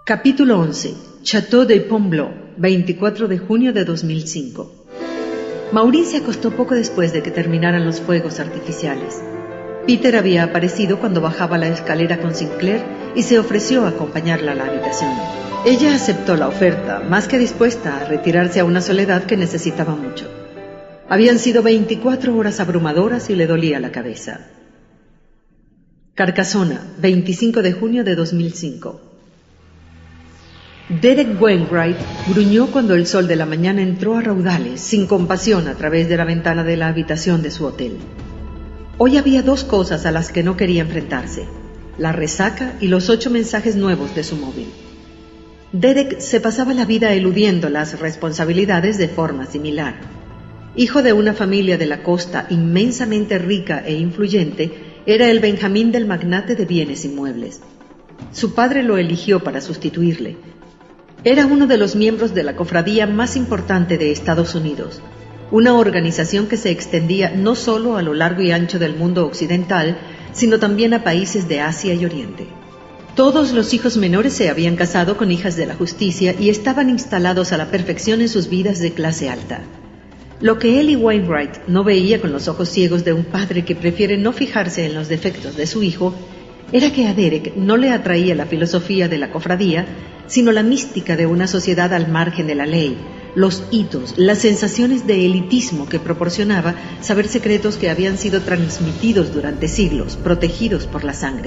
Capítulo 11. Château de Pombleau, 24 de junio de 2005. Maureen se acostó poco después de que terminaran los fuegos artificiales. Peter había aparecido cuando bajaba la escalera con Sinclair y se ofreció a acompañarla a la habitación. Ella aceptó la oferta, más que dispuesta a retirarse a una soledad que necesitaba mucho. Habían sido 24 horas abrumadoras y le dolía la cabeza. Carcassona, 25 de junio de 2005. Derek Wainwright gruñó cuando el sol de la mañana entró a raudales, sin compasión, a través de la ventana de la habitación de su hotel. Hoy había dos cosas a las que no quería enfrentarse: la resaca y los 8 mensajes nuevos de su móvil. Derek se pasaba la vida eludiendo las responsabilidades de forma similar. Hijo de una familia de la costa inmensamente rica e influyente, era el Benjamín del magnate de bienes inmuebles. Su padre lo eligió para sustituirle. Era uno de los miembros de la cofradía más importante de Estados Unidos, una organización que se extendía no solo a lo largo y ancho del mundo occidental, sino también a países de Asia y Oriente. Todos los hijos menores se habían casado con hijas de la justicia y estaban instalados a la perfección en sus vidas de clase alta. Lo que Ellie Wainwright no veía con los ojos ciegos de un padre que prefiere no fijarse en los defectos de su hijo era que a Derek no le atraía la filosofía de la cofradía, sino la mística de una sociedad al margen de la ley, los hitos, las sensaciones de elitismo que proporcionaba saber secretos que habían sido transmitidos durante siglos, protegidos por la sangre.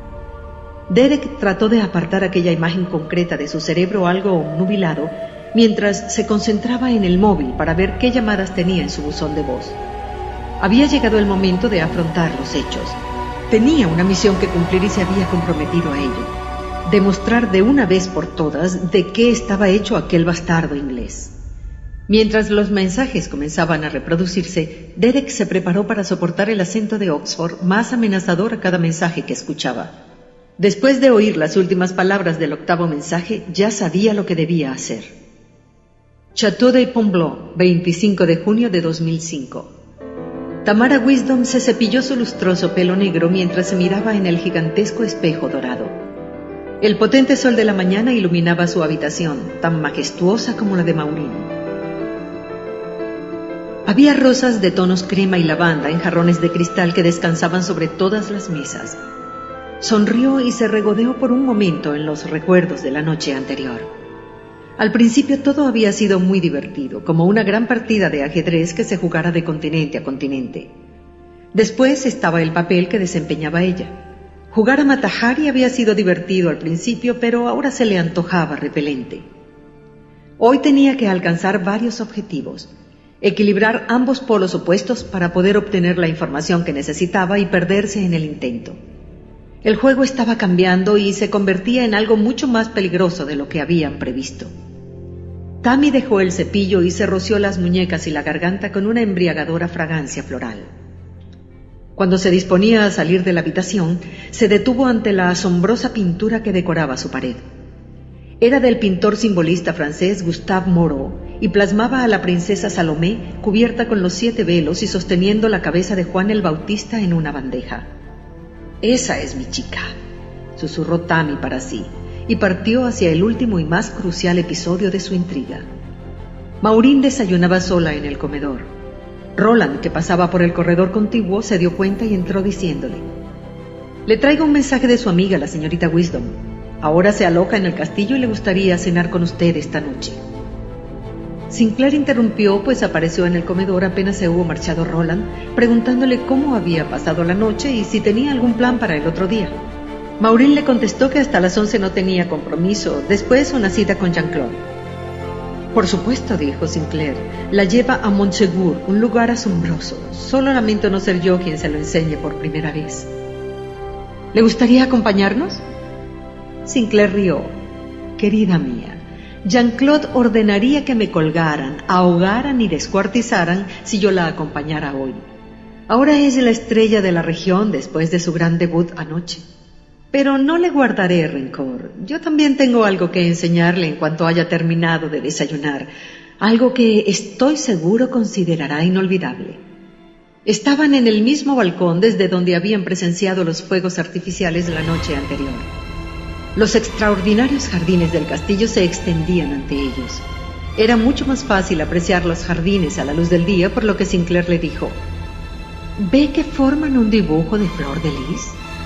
Derek trató de apartar aquella imagen concreta de su cerebro algo obnubilado mientras se concentraba en el móvil para ver qué llamadas tenía en su buzón de voz. Había llegado el momento de afrontar los hechos. Tenía una misión que cumplir y se había comprometido a ello: demostrar de una vez por todas de qué estaba hecho aquel bastardo inglés. Mientras los mensajes comenzaban a reproducirse, Derek se preparó para soportar el acento de Oxford más amenazador a cada mensaje que escuchaba. Después de oír las últimas palabras del 8º mensaje, ya sabía lo que debía hacer. Château de Pombleau, 25 de junio de 2005. Tamara Wisdom se cepilló su lustroso pelo negro mientras se miraba en el gigantesco espejo dorado. El potente sol de la mañana iluminaba su habitación, tan majestuosa como la de Maureen. Había rosas de tonos crema y lavanda en jarrones de cristal que descansaban sobre todas las mesas. Sonrió y se regodeó por un momento en los recuerdos de la noche anterior. Al principio todo había sido muy divertido, como una gran partida de ajedrez que se jugara de continente a continente. Después estaba el papel que desempeñaba ella. Jugar a Matahari había sido divertido al principio, pero ahora se le antojaba repelente. Hoy tenía que alcanzar varios objetivos: equilibrar ambos polos opuestos para poder obtener la información que necesitaba y perderse en el intento. El juego estaba cambiando y se convertía en algo mucho más peligroso de lo que habían previsto. Tammy dejó el cepillo y se roció las muñecas y la garganta con una embriagadora fragancia floral. Cuando se disponía a salir de la habitación, se detuvo ante la asombrosa pintura que decoraba su pared. Era del pintor simbolista francés Gustave Moreau y plasmaba a la princesa Salomé cubierta con los 7 velos y sosteniendo la cabeza de Juan el Bautista en una bandeja. «Esa es mi chica», susurró Tammy para sí, y partió hacia el último y más crucial episodio de su intriga. Maureen desayunaba sola en el comedor. Roland, que pasaba por el corredor contiguo, se dio cuenta y entró diciéndole: «Le traigo un mensaje de su amiga, la señorita Wisdom. Ahora se aloja en el castillo y le gustaría cenar con usted esta noche». Sinclair interrumpió, pues apareció en el comedor apenas se hubo marchado Roland, preguntándole cómo había pasado la noche y si tenía algún plan para el otro día. Maureen le contestó que hasta las 11 no tenía compromiso, después una cita con Jean-Claude. «Por supuesto», dijo Sinclair, «la lleva a Montsegur, un lugar asombroso. Solo lamento no ser yo quien se lo enseñe por primera vez». «¿Le gustaría acompañarnos?» Sinclair rió. «Querida mía, Jean-Claude ordenaría que me colgaran, ahogaran y descuartizaran si yo la acompañara hoy. Ahora es la estrella de la región después de su gran debut anoche. Pero no le guardaré rencor. Yo también tengo algo que enseñarle en cuanto haya terminado de desayunar, algo que estoy seguro considerará inolvidable». Estaban en el mismo balcón desde donde habían presenciado los fuegos artificiales la noche anterior. Los extraordinarios jardines del castillo se extendían ante ellos. Era mucho más fácil apreciar los jardines a la luz del día, por lo que Sinclair le dijo: ¿Ve que forman un dibujo de flor de lis?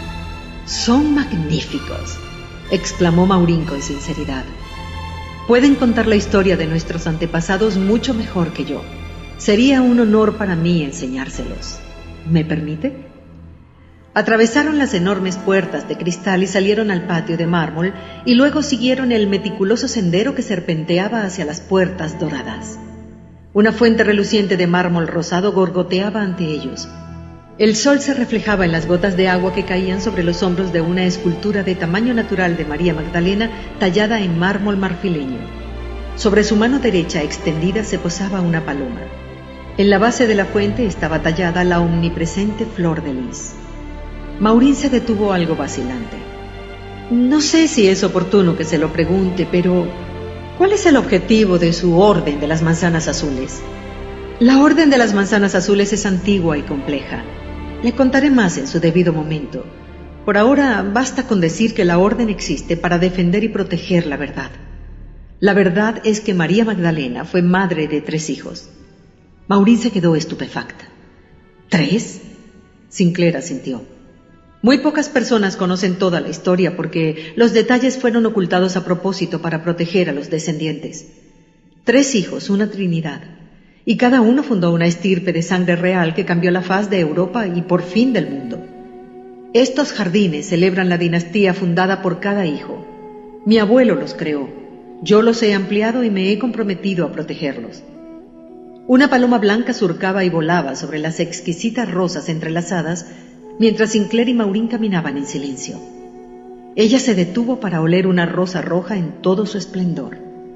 Son magníficos, exclamó Maurín con sinceridad. Pueden contar la historia de nuestros antepasados mucho mejor que yo. Sería un honor para mí enseñárselos. ¿Me permite? Atravesaron las enormes puertas de cristal y salieron al patio de mármol, y luego siguieron el meticuloso sendero que serpenteaba hacia las puertas doradas. Una fuente reluciente de mármol rosado gorgoteaba ante ellos. El sol se reflejaba en las gotas de agua que caían sobre los hombros de una escultura de tamaño natural de María Magdalena tallada en mármol marfileño. Sobre su mano derecha extendida se posaba una paloma. En la base de la fuente estaba tallada la omnipresente flor de lis. Maurín se detuvo algo vacilante. No sé si es oportuno que se lo pregunte, pero ¿cuál es el objetivo de su Orden de las Manzanas Azules? La Orden de las Manzanas Azules es antigua y compleja. Le contaré más en su debido momento. Por ahora basta con decir que la Orden existe para defender y proteger la verdad. La verdad es que María Magdalena fue madre de 3 hijos. Maurín se quedó estupefacta. ¿3? Sinclair asintió. Muy pocas personas conocen toda la historia porque los detalles fueron ocultados a propósito para proteger a los descendientes. 3 hijos, una trinidad, y cada uno fundó una estirpe de sangre real que cambió la faz de Europa y por fin del mundo. Estos jardines celebran la dinastía fundada por cada hijo. Mi abuelo los creó, yo los he ampliado y me he comprometido a protegerlos. Una paloma blanca surcaba y volaba sobre las exquisitas rosas entrelazadas, mientras Sinclair y Maurín caminaban en silencio. Ella se detuvo para oler una rosa roja en todo su esplendor.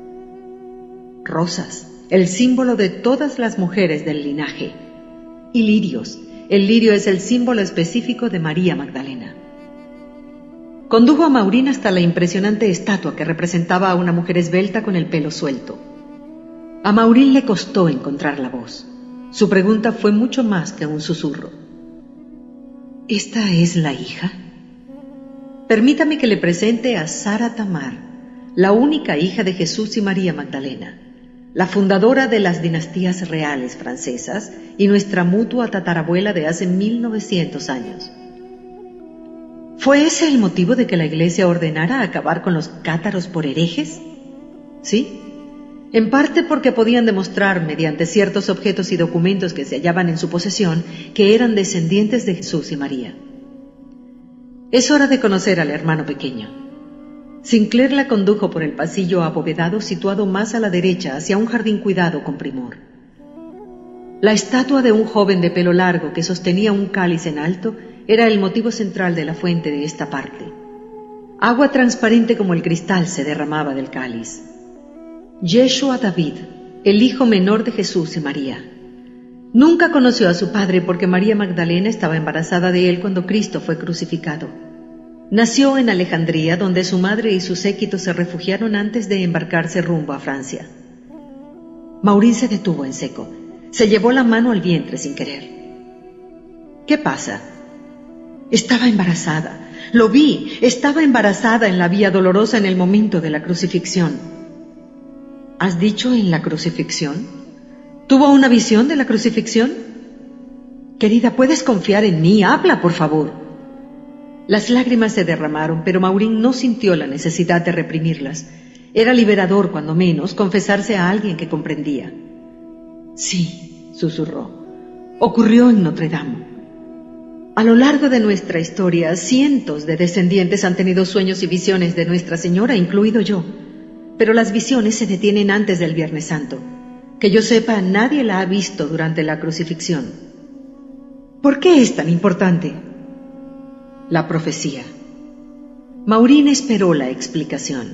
Rosas, el símbolo de todas las mujeres del linaje. Y lirios, el lirio es el símbolo específico de María Magdalena. Condujo a Maurín hasta la impresionante estatua que representaba a una mujer esbelta con el pelo suelto. A Maurín le costó encontrar la voz. Su pregunta fue mucho más que un susurro. ¿Esta es la hija? Permítame que le presente a Sara Tamar, la única hija de Jesús y María Magdalena, la fundadora de las dinastías reales francesas y nuestra mutua tatarabuela de hace 1900 años. ¿Fue ese el motivo de que la Iglesia ordenara acabar con los cátaros por herejes? Sí, en parte porque podían demostrar mediante ciertos objetos y documentos que se hallaban en su posesión que eran descendientes de Jesús y María. Es hora de conocer al hermano pequeño. Sinclair la condujo por el pasillo abovedado situado más a la derecha hacia un jardín cuidado con primor. La estatua de un joven de pelo largo que sostenía un cáliz en alto era el motivo central de la fuente de esta parte. Agua transparente como el cristal se derramaba del cáliz. Yeshua David, el hijo menor de Jesús y María. Nunca conoció a su padre porque María Magdalena estaba embarazada de él cuando Cristo fue crucificado. Nació en Alejandría, donde su madre y su séquito se refugiaron antes de embarcarse rumbo a Francia. Maurín se detuvo en seco. Se llevó la mano al vientre sin querer. ¿Qué pasa? Estaba embarazada. Lo vi. Estaba embarazada en la vía dolorosa en el momento de la crucifixión. ¿Has dicho en la crucifixión? ¿Tuvo una visión de la crucifixión? Querida, puedes confiar en mí. Habla, por favor. Las lágrimas se derramaron, pero Maurín no sintió la necesidad de reprimirlas. Era liberador, cuando menos, confesarse a alguien que comprendía. Sí, susurró. Ocurrió en Notre Dame. A lo largo de nuestra historia, cientos de descendientes han tenido sueños y visiones de Nuestra Señora, incluido yo. Pero las visiones se detienen antes del Viernes Santo. Que yo sepa, nadie la ha visto durante la crucifixión. ¿Por qué es tan importante? La profecía. Maurín esperó la explicación.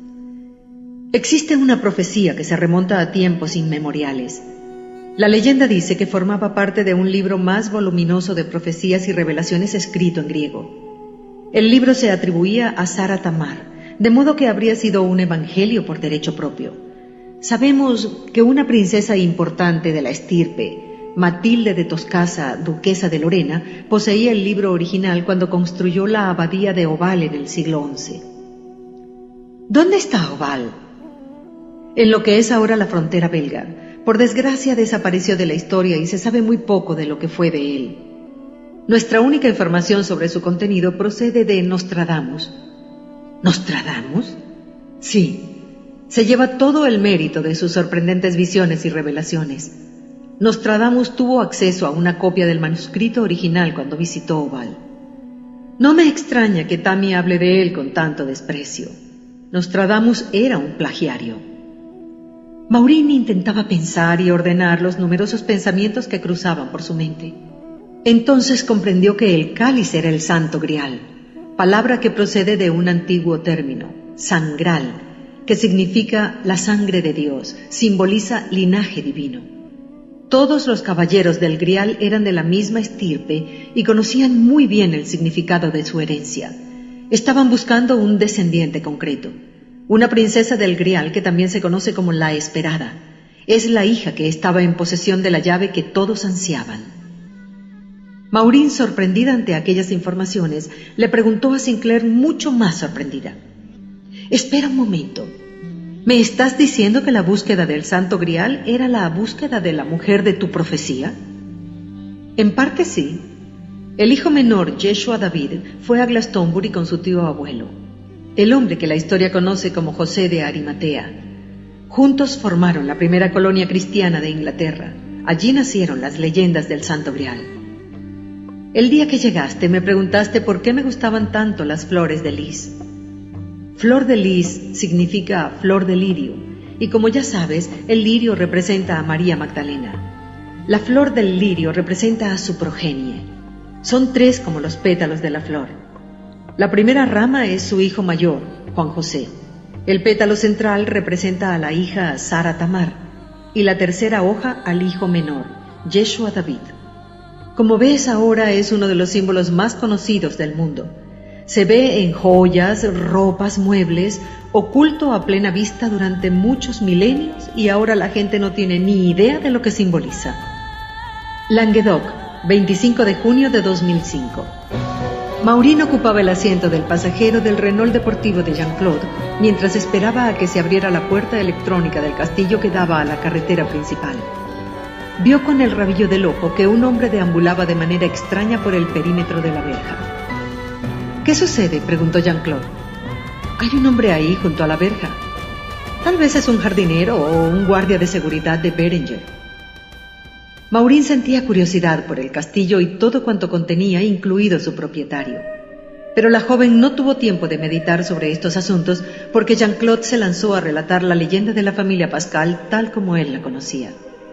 Existe una profecía que se remonta a tiempos inmemoriales. La leyenda dice que formaba parte de un libro más voluminoso de profecías y revelaciones escrito en griego. El libro se atribuía a Sara Tamar, de modo que habría sido un evangelio por derecho propio. Sabemos que una princesa importante de la estirpe, Matilde de Toscasa, duquesa de Lorena, poseía el libro original cuando construyó la abadía de Oval en el siglo XI. ¿Dónde está Oval? En lo que es ahora la frontera belga. Por desgracia desapareció de la historia y se sabe muy poco de lo que fue de él. Nuestra única información sobre su contenido procede de Nostradamus. ¿Nostradamus? Sí. Se lleva todo el mérito de sus sorprendentes visiones y revelaciones. Nostradamus tuvo acceso a una copia del manuscrito original cuando visitó Oval. No me extraña que Tammy hable de él con tanto desprecio. Nostradamus era un plagiario. Maureen intentaba pensar y ordenar los numerosos pensamientos que cruzaban por su mente. Entonces comprendió que el cáliz era el Santo Grial, palabra que procede de un antiguo término, sangral, que significa la sangre de Dios, simboliza linaje divino. Todos los caballeros del Grial eran de la misma estirpe y conocían muy bien el significado de su herencia. Estaban buscando un descendiente concreto, una princesa del Grial que también se conoce como la Esperada. Es la hija que estaba en posesión de la llave que todos ansiaban. Maureen, sorprendida ante aquellas informaciones, le preguntó a Sinclair mucho más sorprendida. «Espera un momento. ¿Me estás diciendo que la búsqueda del Santo Grial era la búsqueda de la mujer de tu profecía?» «En parte sí. El hijo menor, Yeshua David, fue a Glastonbury con su tío abuelo, el hombre que la historia conoce como José de Arimatea. Juntos formaron la primera colonia cristiana de Inglaterra. Allí nacieron las leyendas del Santo Grial. El día que llegaste me preguntaste por qué me gustaban tanto las flores de lis. Flor de lis significa flor de lirio, y como ya sabes, el lirio representa a María Magdalena. La flor del lirio representa a su progenie. Son 3 como los pétalos de la flor. La primera rama es su hijo mayor, Juan José. El pétalo central representa a la hija Sara Tamar, y la tercera hoja al hijo menor, Yeshua David. Como ves ahora, es uno de los símbolos más conocidos del mundo. Se ve en joyas, ropas, muebles, oculto a plena vista durante muchos milenios y ahora la gente no tiene ni idea de lo que simboliza. Languedoc, 25 de junio de 2005. Maureen ocupaba el asiento del pasajero del Renault deportivo de Jean-Claude mientras esperaba a que se abriera la puerta electrónica del castillo que daba a la carretera principal. Vio con el rabillo del ojo que un hombre deambulaba de manera extraña por el perímetro de la verja. «¿Qué sucede?», preguntó Jean-Claude. «Hay un hombre ahí junto a la verja. Tal vez es un jardinero o un guardia de seguridad de Berenger». Maureen sentía curiosidad por el castillo y todo cuanto contenía, incluido su propietario. Pero la joven no tuvo tiempo de meditar sobre estos asuntos porque Jean-Claude se lanzó a relatar la leyenda de la familia Pascal tal como él la conocía.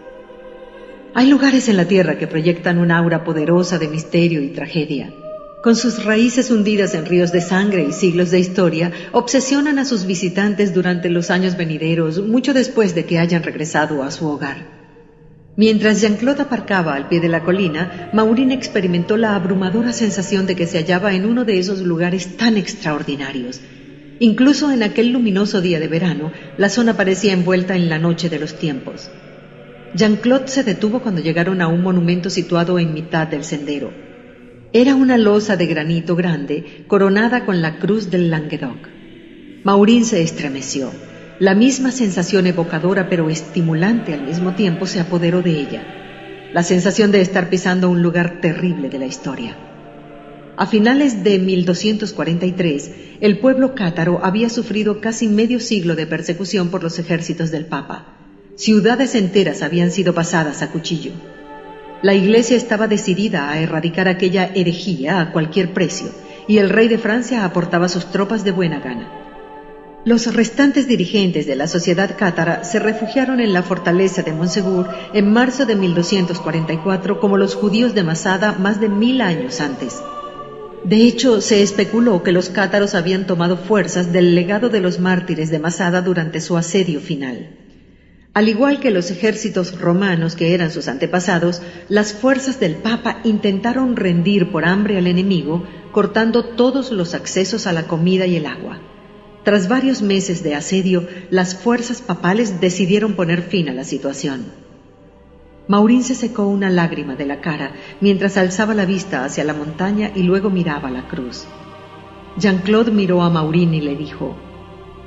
Hay lugares en la tierra que proyectan un aura poderosa de misterio y tragedia. Con sus raíces hundidas en ríos de sangre y siglos de historia, obsesionan a sus visitantes durante los años venideros, mucho después de que hayan regresado a su hogar. Mientras Jean-Claude aparcaba al pie de la colina, Maureen experimentó la abrumadora sensación de que se hallaba en uno de esos lugares tan extraordinarios. Incluso en aquel luminoso día de verano, la zona parecía envuelta en la noche de los tiempos. Jean-Claude se detuvo cuando llegaron a un monumento situado en mitad del sendero. Era una losa de granito grande, coronada con la cruz del Languedoc. Maureen se estremeció. La misma sensación evocadora pero estimulante al mismo tiempo se apoderó de ella. La sensación de estar pisando un lugar terrible de la historia. A finales de 1243, el pueblo cátaro había sufrido casi medio siglo de persecución por los ejércitos del Papa. Ciudades enteras habían sido pasadas a cuchillo. La Iglesia estaba decidida a erradicar aquella herejía a cualquier precio, y el rey de Francia aportaba sus tropas de buena gana. Los restantes dirigentes de la sociedad cátara se refugiaron en la fortaleza de Montsegur en marzo de 1244 como los judíos de Masada más de 1000 años antes. De hecho, se especuló que los cátaros habían tomado fuerzas del legado de los mártires de Masada durante su asedio final. Al igual que los ejércitos romanos que eran sus antepasados, las fuerzas del Papa intentaron rendir por hambre al enemigo, cortando todos los accesos a la comida y el agua. Tras varios meses de asedio, las fuerzas papales decidieron poner fin a la situación. Maureen se secó una lágrima de la cara mientras alzaba la vista hacia la montaña y luego miraba la cruz. Jean-Claude miró a Maureen y le dijo: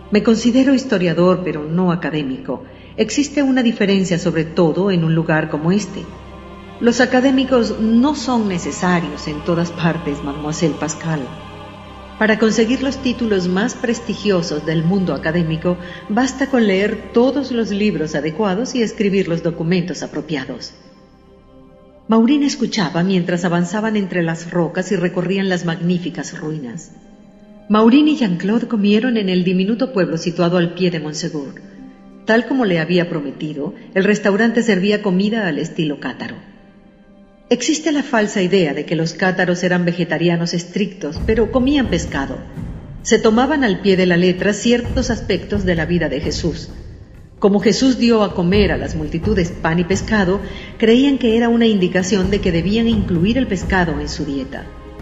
Me considero historiador, pero no académico. Existe una diferencia sobre todo en un lugar como este. Los académicos no son necesarios en todas partes, Mademoiselle Pascal. Para conseguir los títulos más prestigiosos del mundo académico, basta con leer todos los libros adecuados y escribir los documentos apropiados. Maureen escuchaba mientras avanzaban entre las rocas y recorrían las magníficas ruinas. Maureen y Jean-Claude comieron en el diminuto pueblo situado al pie de Montsegur. Tal como le había prometido, el restaurante servía comida al estilo cátaro. Existe la falsa idea de que los cátaros eran vegetarianos estrictos, pero comían pescado. Se tomaban al pie de la letra ciertos aspectos de la vida de Jesús. Como Jesús dio a comer a las multitudes pan y pescado, creían que era una indicación de que debían incluir el pescado en su dieta.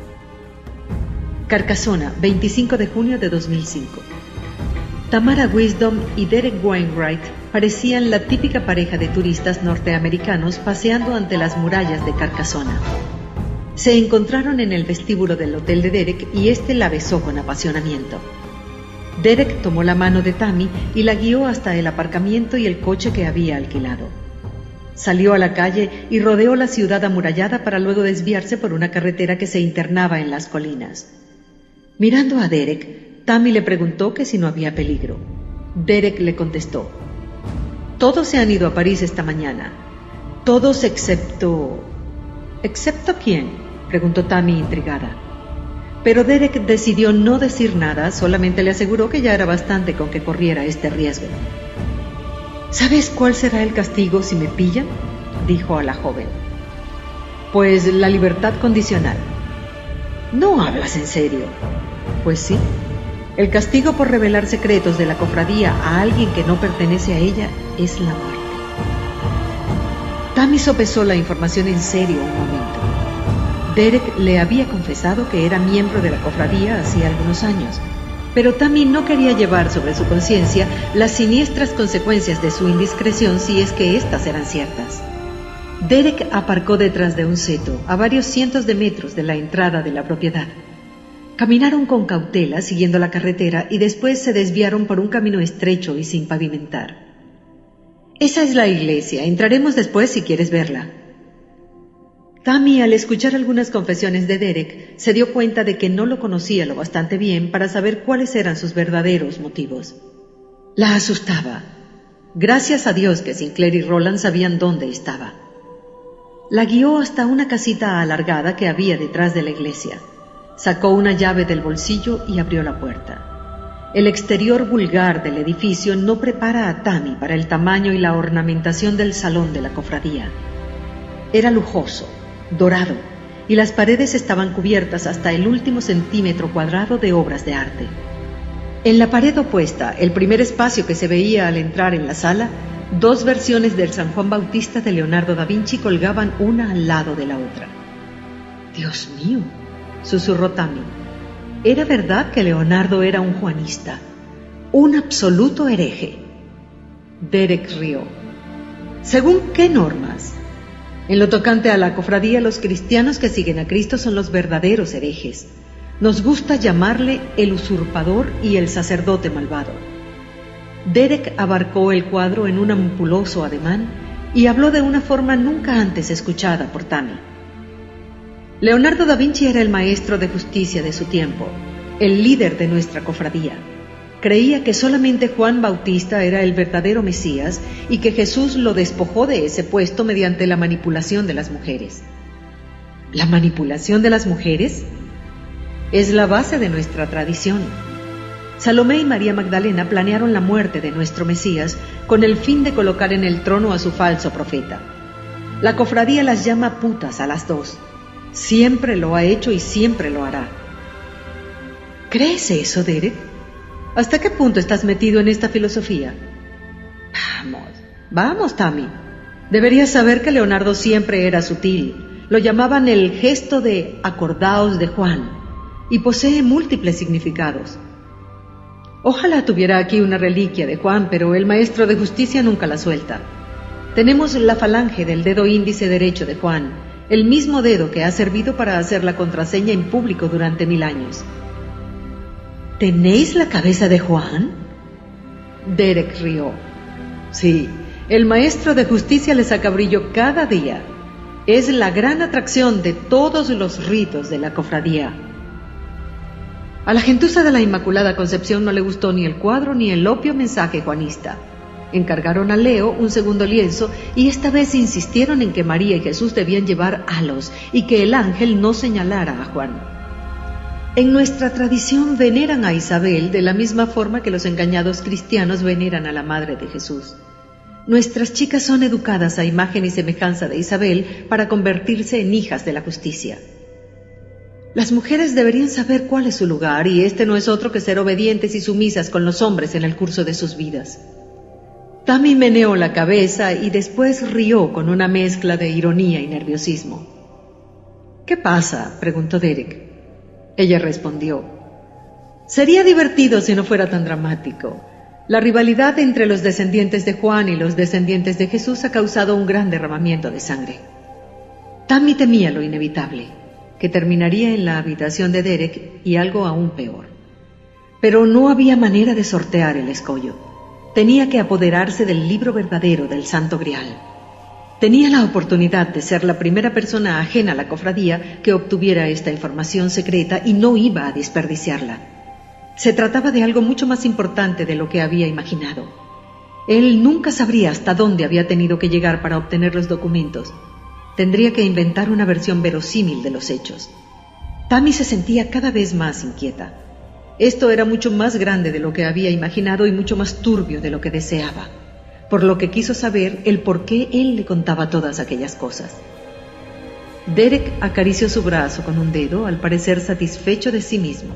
Carcassona, 25 de junio de 2005. Tamara Wisdom y Derek Wainwright parecían la típica pareja de turistas norteamericanos paseando ante las murallas de Carcassona. Se encontraron en el vestíbulo del hotel de Derek y éste la besó con apasionamiento. Derek tomó la mano de Tammy y la guió hasta el aparcamiento y el coche que había alquilado. Salió a la calle y rodeó la ciudad amurallada para luego desviarse por una carretera que se internaba en las colinas. Mirando a Derek, Tammy le preguntó que si no había peligro. Derek le contestó: «Todos se han ido a París esta mañana. Todos excepto...» «¿Excepto quién?», preguntó Tammy intrigada. Pero Derek decidió no decir nada, solamente le aseguró que ya era bastante con que corriera este riesgo. «¿Sabes cuál será el castigo si me pillan?», dijo a la joven. «Pues la libertad condicional». «¿No hablas en serio?». «Pues sí. El castigo por revelar secretos de la cofradía a alguien que no pertenece a ella es la muerte». Tammy sopesó la información en serio un momento. Derek le había confesado que era miembro de la cofradía hacía algunos años, pero Tammy no quería llevar sobre su conciencia las siniestras consecuencias de su indiscreción si es que éstas eran ciertas. Derek aparcó detrás de un seto, a varios cientos de metros de la entrada de la propiedad. Caminaron con cautela siguiendo la carretera y después se desviaron por un camino estrecho y sin pavimentar. «Esa es la iglesia, entraremos después si quieres verla». Tammy, al escuchar algunas confesiones de Derek, se dio cuenta de que no lo conocía lo bastante bien para saber cuáles eran sus verdaderos motivos. La asustaba. Gracias a Dios que Sinclair y Roland sabían dónde estaba. La guió hasta una casita alargada que había detrás de la iglesia. Sacó una llave del bolsillo y abrió la puerta. El exterior vulgar del edificio no prepara a Tammy para el tamaño y la ornamentación del salón de la cofradía. Era lujoso, dorado, y las paredes estaban cubiertas hasta el último centímetro cuadrado de obras de arte. En la pared opuesta, el primer espacio que se veía al entrar en la sala, dos versiones del San Juan Bautista de Leonardo da Vinci colgaban una al lado de la otra. «Dios mío», susurró Tammy. Era verdad que Leonardo era un juanista, un absoluto hereje. Derek rió. «¿Según qué normas?». En lo tocante a la cofradía, los cristianos que siguen a Cristo son los verdaderos herejes. Nos gusta llamarle el usurpador y el sacerdote malvado. Derek abarcó el cuadro en un ampuloso ademán y habló de una forma nunca antes escuchada por Tammy. Leonardo da Vinci era el maestro de justicia de su tiempo, el líder de nuestra cofradía. Creía que solamente Juan Bautista era el verdadero Mesías y que Jesús lo despojó de ese puesto mediante la manipulación de las mujeres. ¿La manipulación de las mujeres? Es la base de nuestra tradición. Salomé y María Magdalena planearon la muerte de nuestro Mesías con el fin de colocar en el trono a su falso profeta. La cofradía las llama putas a las dos. Siempre lo ha hecho y siempre lo hará. ¿Crees eso, Derek? ¿Hasta qué punto estás metido en esta filosofía? Vamos, Tammy. Deberías saber que Leonardo siempre era sutil. Lo llamaban el gesto de acordaos de Juan y posee múltiples significados. Ojalá tuviera aquí una reliquia de Juan, pero el maestro de justicia nunca la suelta. Tenemos la falange del dedo índice derecho de Juan, el mismo dedo que ha servido para hacer la contraseña en público durante 1000 años. ¿Tenéis la cabeza de Juan? Derek rió. Sí, el maestro de justicia le saca brillo cada día. Es la gran atracción de todos los ritos de la cofradía. A la gentuza de la Inmaculada Concepción no le gustó ni el cuadro ni el obvio mensaje juanista. Encargaron a Leo un segundo lienzo y esta vez insistieron en que María y Jesús debían llevar halos y que el ángel no señalara a Juan. En nuestra tradición veneran a Isabel de la misma forma que los engañados cristianos veneran a la Madre de Jesús. Nuestras chicas son educadas a imagen y semejanza de Isabel para convertirse en hijas de la justicia. Las mujeres deberían saber cuál es su lugar y este no es otro que ser obedientes y sumisas con los hombres en el curso de sus vidas. Tammy meneó la cabeza y después rió con una mezcla de ironía y nerviosismo. ¿Qué pasa?, preguntó Derek. Ella respondió: sería divertido si no fuera tan dramático. La rivalidad entre los descendientes de Juan y los descendientes de Jesús ha causado un gran derramamiento de sangre. Tammy temía lo inevitable, que terminaría en la habitación de Derek y algo aún peor. Pero no había manera de sortear el escollo. Tenía que apoderarse del libro verdadero del Santo Grial. Tenía la oportunidad de ser la primera persona ajena a la cofradía que obtuviera esta información secreta y no iba a desperdiciarla. Se trataba de algo mucho más importante de lo que había imaginado. Él nunca sabría hasta dónde había tenido que llegar para obtener los documentos. Tendría que inventar una versión verosímil de los hechos. Tammy se sentía cada vez más inquieta. Esto era mucho más grande de lo que había imaginado y mucho más turbio de lo que deseaba, por lo que quiso saber el por qué él le contaba todas aquellas cosas. Derek acarició su brazo con un dedo, al parecer satisfecho de sí mismo.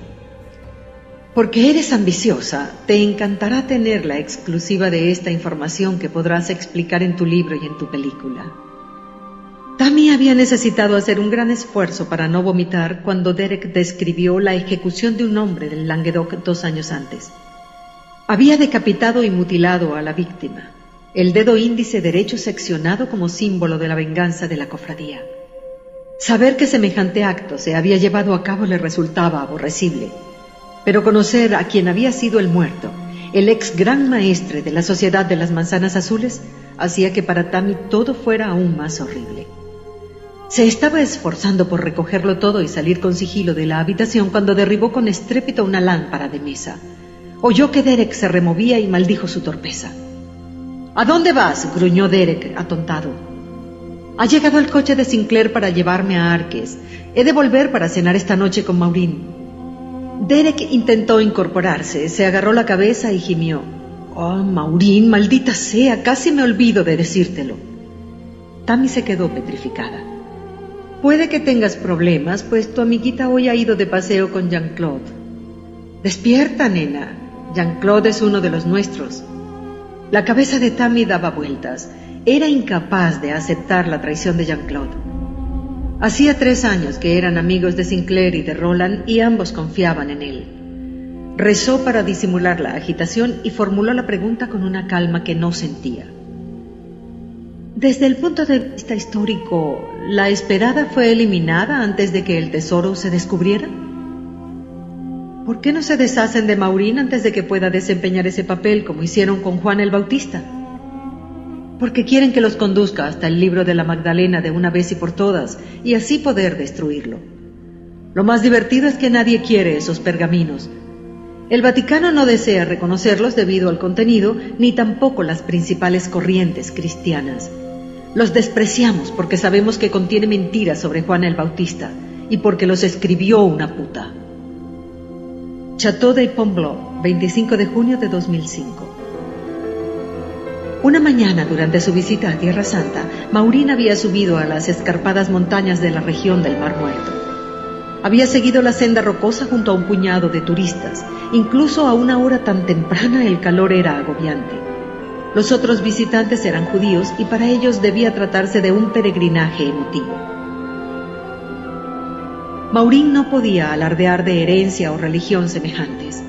Porque eres ambiciosa, te encantará tener la exclusiva de esta información que podrás explicar en tu libro y en tu película. Tammy había necesitado hacer un gran esfuerzo para no vomitar cuando Derek describió la ejecución de un hombre del Languedoc 2 años antes. Había decapitado y mutilado a la víctima, el dedo índice derecho seccionado como símbolo de la venganza de la cofradía. Saber que semejante acto se había llevado a cabo le resultaba aborrecible, pero conocer a quien había sido el muerto, el ex gran maestre de la Sociedad de las Manzanas Azules, hacía que para Tammy todo fuera aún más horrible. Se estaba esforzando por recogerlo todo y salir con sigilo de la habitación cuando derribó con estrépito una lámpara de mesa. Oyó que Derek se removía y maldijo su torpeza. «¿A dónde vas?», gruñó Derek, atontado. «Ha llegado el coche de Sinclair para llevarme a Arques. He de volver para cenar esta noche con Maureen». Derek intentó incorporarse, se agarró la cabeza y gimió. «Oh, Maureen, maldita sea, casi me olvido de decírtelo». Tammy se quedó petrificada. «Puede que tengas problemas, pues tu amiguita hoy ha ido de paseo con Jean-Claude». «Despierta, nena. Jean-Claude es uno de los nuestros». La cabeza de Tammy daba vueltas. Era incapaz de aceptar la traición de Jean-Claude. Hacía 3 años que eran amigos de Sinclair y de Roland y ambos confiaban en él. Rezó para disimular la agitación y formuló la pregunta con una calma que no sentía. Desde el punto de vista histórico, ¿la Esperada fue eliminada antes de que el tesoro se descubriera? ¿Por qué no se deshacen de Maureen antes de que pueda desempeñar ese papel como hicieron con Juan el Bautista? Porque quieren que los conduzca hasta el libro de la Magdalena de una vez y por todas, y así poder destruirlo. Lo más divertido es que nadie quiere esos pergaminos. El Vaticano no desea reconocerlos debido al contenido, ni tampoco las principales corrientes cristianas. Los despreciamos porque sabemos que contiene mentiras sobre Juan el Bautista y porque los escribió una puta. Château de Pombleau, 25 de junio de 2005. Una mañana durante su visita a Tierra Santa, Maureen había subido a las escarpadas montañas de la región del Mar Muerto. Había seguido la senda rocosa junto a un puñado de turistas. Incluso a una hora tan temprana el calor era agobiante. Los otros visitantes eran judíos y para ellos debía tratarse de un peregrinaje emotivo. Maureen no podía alardear de herencia o religión semejantes.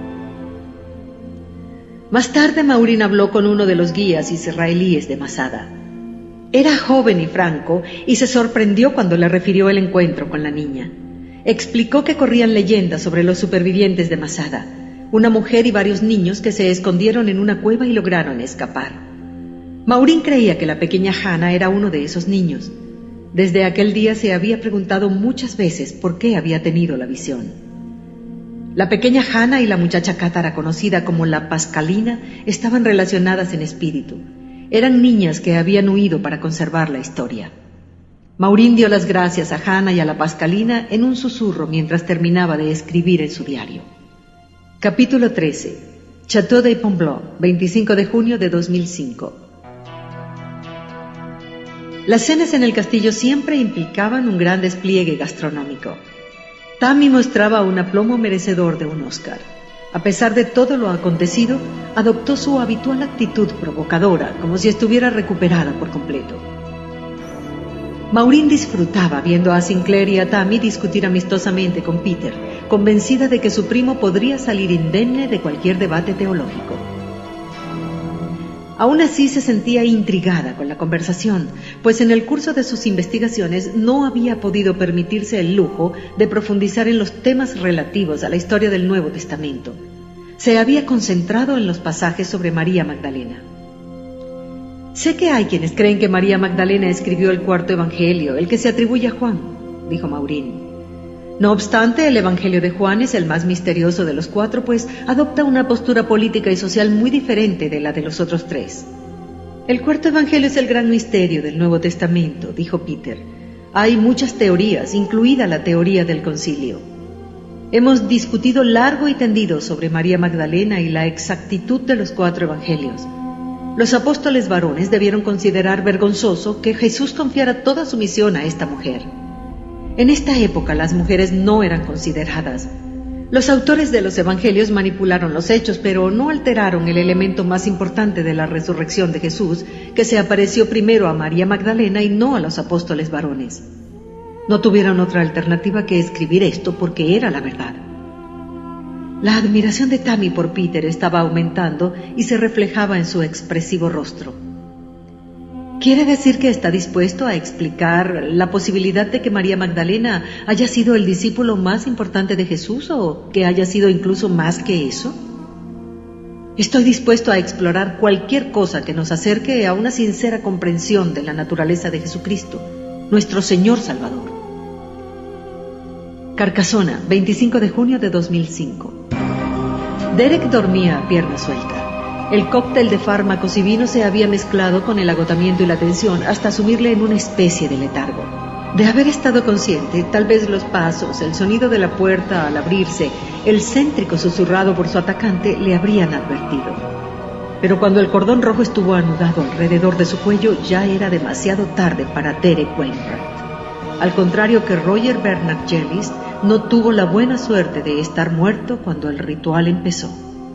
Más tarde Maureen habló con uno de los guías israelíes de Masada. Era joven y franco y se sorprendió cuando le refirió el encuentro con la niña. Explicó que corrían leyendas sobre los supervivientes de Masada, una mujer y varios niños que se escondieron en una cueva y lograron escapar. Maureen creía que la pequeña Hannah era uno de esos niños. Desde aquel día se había preguntado muchas veces por qué había tenido la visión. La pequeña Hannah y la muchacha cátara conocida como la Pascalina estaban relacionadas en espíritu. Eran niñas que habían huido para conservar la historia. Maureen dio las gracias a Hannah y a la Pascalina en un susurro mientras terminaba de escribir en su diario. Capítulo 13. Château de Pomblour, 25 de junio de 2005. Las cenas en el castillo siempre implicaban un gran despliegue gastronómico. Tammy mostraba un aplomo merecedor de un Oscar. A pesar de todo lo acontecido, adoptó su habitual actitud provocadora, como si estuviera recuperada por completo. Maureen disfrutaba viendo a Sinclair y a Tammy discutir amistosamente con Peter, convencida de que su primo podría salir indemne de cualquier debate teológico. Aún así se sentía intrigada con la conversación, pues en el curso de sus investigaciones no había podido permitirse el lujo de profundizar en los temas relativos a la historia del Nuevo Testamento. Se había concentrado en los pasajes sobre María Magdalena. Sé que hay quienes creen que María Magdalena escribió el cuarto evangelio, el que se atribuye a Juan, dijo Maureen. No obstante, el Evangelio de Juan es el más misterioso de los cuatro, pues adopta una postura política y social muy diferente de la de los otros tres. El cuarto Evangelio es el gran misterio del Nuevo Testamento, dijo Peter. Hay muchas teorías, incluida la teoría del concilio. Hemos discutido largo y tendido sobre María Magdalena y la exactitud de los cuatro Evangelios. Los apóstoles varones debieron considerar vergonzoso que Jesús confiara toda su misión a esta mujer. En esta época las mujeres no eran consideradas. Los autores de los evangelios manipularon los hechos, pero no alteraron el elemento más importante de la resurrección de Jesús, que se apareció primero a María Magdalena y no a los apóstoles varones. No tuvieron otra alternativa que escribir esto porque era la verdad. La admiración de Tammy por Peter estaba aumentando y se reflejaba en su expresivo rostro. ¿Quiere decir que está dispuesto a explicar la posibilidad de que María Magdalena haya sido el discípulo más importante de Jesús o que haya sido incluso más que eso? Estoy dispuesto a explorar cualquier cosa que nos acerque a una sincera comprensión de la naturaleza de Jesucristo, nuestro Señor Salvador. Carcassona, 25 de junio de 2005. Derek dormía a pierna suelta. El cóctel de fármacos y vino se había mezclado con el agotamiento y la tensión hasta sumirle en una especie de letargo. De haber estado consciente, tal vez los pasos, el sonido de la puerta al abrirse, el céntrico susurrado por su atacante le habrían advertido. Pero cuando el cordón rojo estuvo anudado alrededor de su cuello, ya era demasiado tarde para Derek Wainwright. Al contrario que Roger Bernard Jellis, no tuvo la buena suerte de estar muerto cuando el ritual empezó.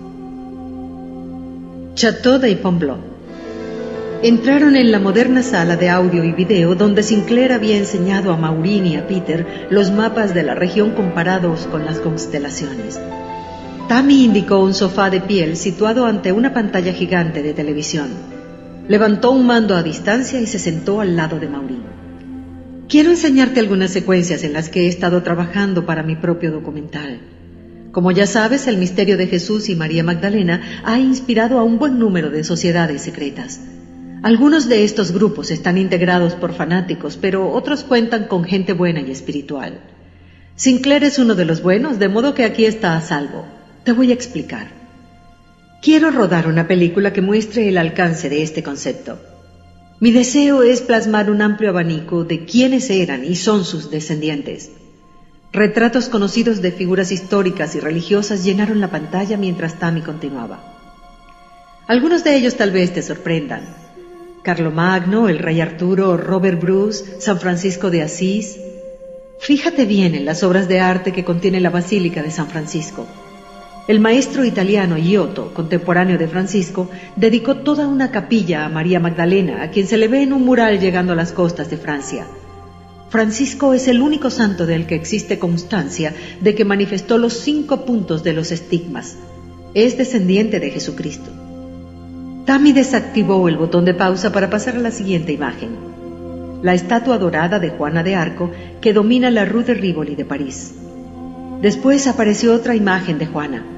Château de Pomblour. Entraron en la moderna sala de audio y video donde Sinclair había enseñado a Maureen y a Peter los mapas de la región comparados con las constelaciones. Tammy indicó un sofá de piel situado ante una pantalla gigante de televisión. Levantó un mando a distancia y se sentó al lado de Maureen. Quiero enseñarte algunas secuencias en las que he estado trabajando para mi propio documental. Como ya sabes, el misterio de Jesús y María Magdalena ha inspirado a un buen número de sociedades secretas. Algunos de estos grupos están integrados por fanáticos, pero otros cuentan con gente buena y espiritual. Sinclair es uno de los buenos, de modo que aquí está a salvo. Te voy a explicar. Quiero rodar una película que muestre el alcance de este concepto. Mi deseo es plasmar un amplio abanico de quiénes eran y son sus descendientes. Retratos conocidos de figuras históricas y religiosas llenaron la pantalla mientras Tammy continuaba. Algunos de ellos tal vez te sorprendan. Carlomagno, el rey Arturo, Robert Bruce, San Francisco de Asís. Fíjate bien en las obras de arte que contiene la Basílica de San Francisco. El maestro italiano Giotto, contemporáneo de Francisco, dedicó toda una capilla a María Magdalena, a quien se le ve en un mural llegando a las costas de Francia. Francisco es el único santo del que existe constancia de que manifestó los 5 puntos de los estigmas. Es descendiente de Jesucristo. Tammy desactivó el botón de pausa para pasar a la siguiente imagen. La estatua dorada de Juana de Arco que domina la Rue de Rivoli de París. Después apareció otra imagen de Juana.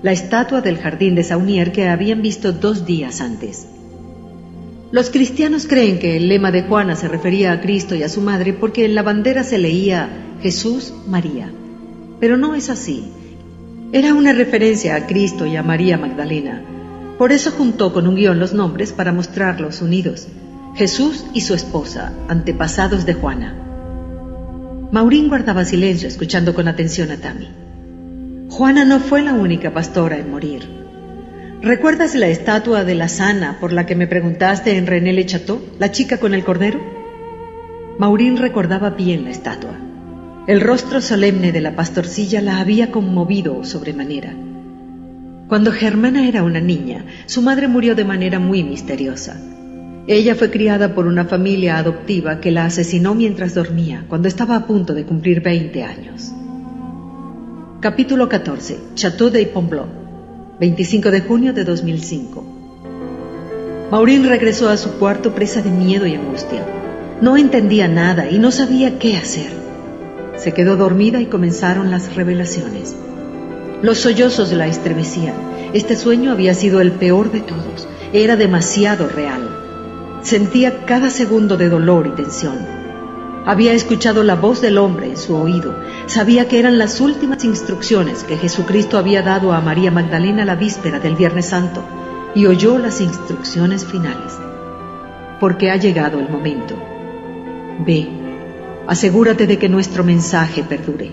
la estatua del jardín de Saunier que habían visto 2 días antes. Los cristianos creen que el lema de Juana se refería a Cristo y a su madre porque en la bandera se leía Jesús, María. Pero no es así. Era una referencia a Cristo y a María Magdalena. Por eso juntó con un guión los nombres para mostrarlos unidos. Jesús y su esposa, antepasados de Juana. Maurín guardaba silencio, escuchando con atención a Tammy. Juana no fue la única pastora en morir. ¿Recuerdas la estatua de la sana por la que me preguntaste en René Le Chateau, la chica con el cordero? Maurín recordaba bien la estatua. El rostro solemne de la pastorcilla la había conmovido sobremanera. Cuando Germana era una niña, su madre murió de manera muy misteriosa. Ella fue criada por una familia adoptiva que la asesinó mientras dormía, cuando estaba a punto de cumplir 20 años. Capítulo 14. Château de Pombleau, 25 de junio de 2005. Maurín regresó a su cuarto presa de miedo y angustia. No entendía nada y no sabía qué hacer. Se quedó dormida y comenzaron las revelaciones. Los sollozos la estremecían. Este sueño había sido el peor de todos. Era demasiado real. Sentía cada segundo de dolor y tensión. Había escuchado la voz del hombre en su oído. Sabía que eran las últimas instrucciones que Jesucristo había dado a María Magdalena la víspera del Viernes Santo, y oyó las instrucciones finales. Porque ha llegado el momento. Ve, asegúrate de que nuestro mensaje perdure.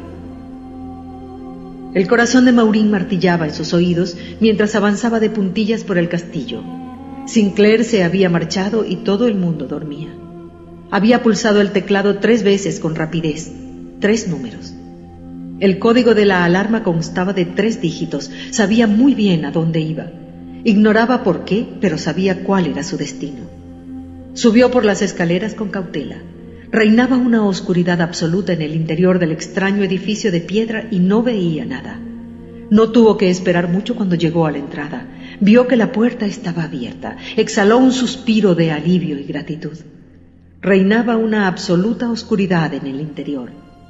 El corazón de Maurín martillaba en sus oídos mientras avanzaba de puntillas por el castillo. Sinclair se había marchado y todo el mundo dormía. Había pulsado el teclado 3 veces con rapidez, 3 números. El código de la alarma constaba de 3 dígitos. Sabía muy bien a dónde iba. Ignoraba por qué, pero sabía cuál era su destino. Subió por las escaleras con cautela. Reinaba una oscuridad absoluta en el interior del extraño edificio de piedra y no veía nada. No tuvo que esperar mucho cuando llegó a la entrada. Vio que la puerta estaba abierta. Exhaló un suspiro de alivio y gratitud. Reinaba una absoluta oscuridad en el interior.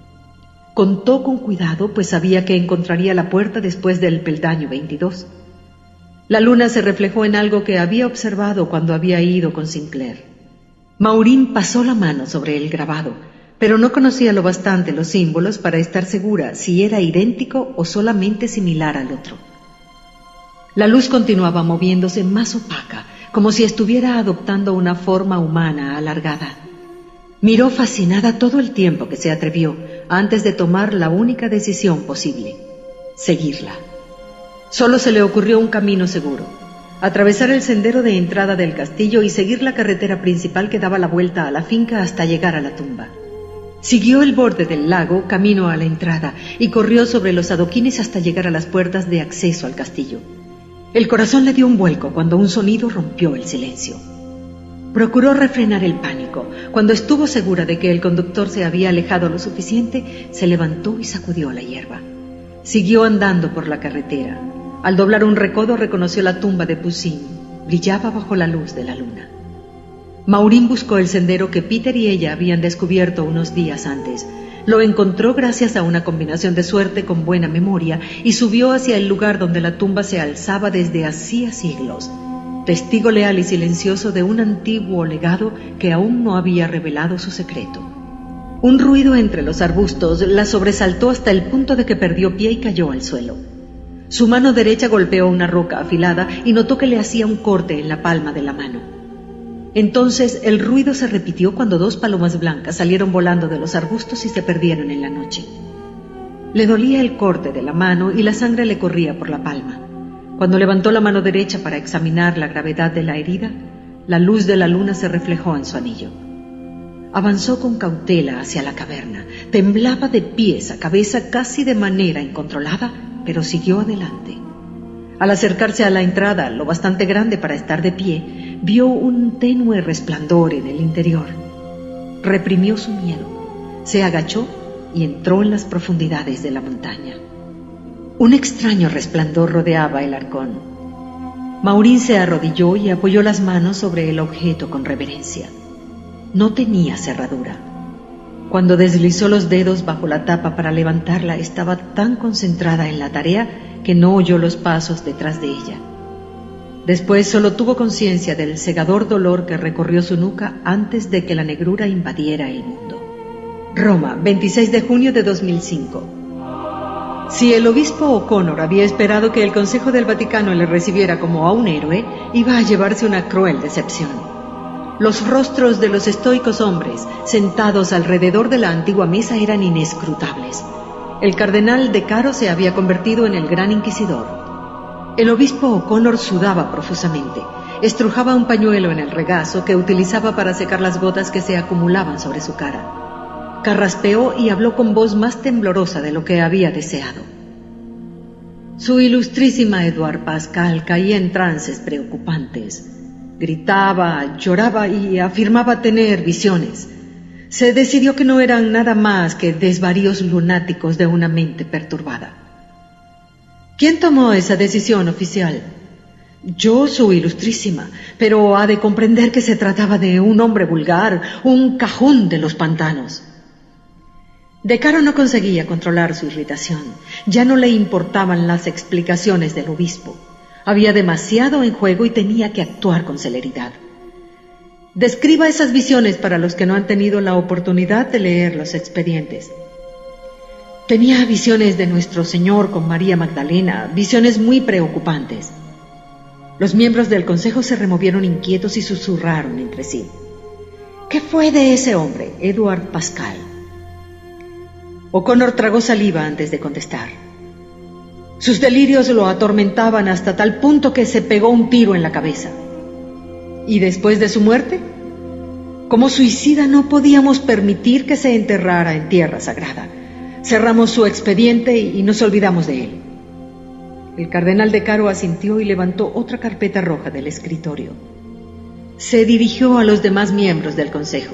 Contó con cuidado, pues sabía que encontraría la puerta después del peldaño 22. La luna se reflejó en algo que había observado cuando había ido con Sinclair. Maurín pasó la mano sobre el grabado, pero no conocía lo bastante los símbolos para estar segura si era idéntico o solamente similar al otro. La luz continuaba moviéndose más opaca, como si estuviera adoptando una forma humana alargada. Miró fascinada todo el tiempo que se atrevió antes de tomar la única decisión posible: seguirla. Solo se le ocurrió un camino seguro: atravesar el sendero de entrada del castillo y seguir la carretera principal que daba la vuelta a la finca hasta llegar a la tumba. Siguió el borde del lago camino a la entrada y corrió sobre los adoquines hasta llegar a las puertas de acceso al castillo. El corazón le dio un vuelco cuando un sonido rompió el silencio. Procuró refrenar el pánico. Cuando estuvo segura de que el conductor se había alejado lo suficiente, se levantó y sacudió la hierba. Siguió andando por la carretera. Al doblar un recodo reconoció la tumba de Poussin. Brillaba bajo la luz de la luna. Maurín buscó el sendero que Peter y ella habían descubierto unos días antes. Lo encontró gracias a una combinación de suerte con buena memoria y subió hacia el lugar donde la tumba se alzaba desde hacía siglos, testigo leal y silencioso de un antiguo legado que aún no había revelado su secreto. Un ruido entre los arbustos la sobresaltó hasta el punto de que perdió pie y cayó al suelo. Su mano derecha golpeó una roca afilada y notó que le hacía un corte en la palma de la mano. Entonces el ruido se repitió cuando 2 palomas blancas salieron volando de los arbustos y se perdieron en la noche. Le dolía el corte de la mano y la sangre le corría por la palma. Cuando levantó la mano derecha para examinar la gravedad de la herida, la luz de la luna se reflejó en su anillo. Avanzó con cautela hacia la caverna. Temblaba de pies a cabeza casi de manera incontrolada, pero siguió adelante. Al acercarse a la entrada, lo bastante grande para estar de pie, vio un tenue resplandor en el interior. Reprimió su miedo, se agachó y entró en las profundidades de la montaña. Un extraño resplandor rodeaba el arcón. Maurín se arrodilló y apoyó las manos sobre el objeto con reverencia. No tenía cerradura. Cuando deslizó los dedos bajo la tapa para levantarla, estaba tan concentrada en la tarea que no oyó los pasos detrás de ella. Después solo tuvo conciencia del cegador dolor que recorrió su nuca antes de que la negrura invadiera el mundo. Roma, 26 de junio de 2005. Si el obispo O'Connor había esperado que el Consejo del Vaticano le recibiera como a un héroe, iba a llevarse una cruel decepción. Los rostros de los estoicos hombres sentados alrededor de la antigua mesa eran inescrutables. El cardenal de Caro se había convertido en el gran inquisidor. El obispo O'Connor sudaba profusamente. Estrujaba un pañuelo en el regazo que utilizaba para secar las gotas que se acumulaban sobre su cara. Carraspeó y habló con voz más temblorosa de lo que había deseado. Su ilustrísima Edouard Pascal caía en trances preocupantes. Gritaba, lloraba y afirmaba tener visiones. Se decidió que no eran nada más que desvaríos lunáticos de una mente perturbada. ¿Quién tomó esa decisión oficial? Yo, su ilustrísima, pero ha de comprender que se trataba de un hombre vulgar, un cajún de los pantanos. De Caro no conseguía controlar su irritación. Ya no le importaban las explicaciones del obispo. Había demasiado en juego y tenía que actuar con celeridad. Describa esas visiones para los que no han tenido la oportunidad de leer los expedientes. Tenía visiones de Nuestro Señor con María Magdalena, visiones muy preocupantes. Los miembros del consejo se removieron inquietos y susurraron entre sí. ¿Qué fue de ese hombre, Edouard Pascal? O'Connor tragó saliva antes de contestar. Sus delirios lo atormentaban hasta tal punto que se pegó un tiro en la cabeza. ¿Y después de su muerte? Como suicida no podíamos permitir que se enterrara en tierra sagrada. Cerramos su expediente y nos olvidamos de él. El cardenal de Caro asintió y levantó otra carpeta roja del escritorio. Se dirigió a los demás miembros del consejo.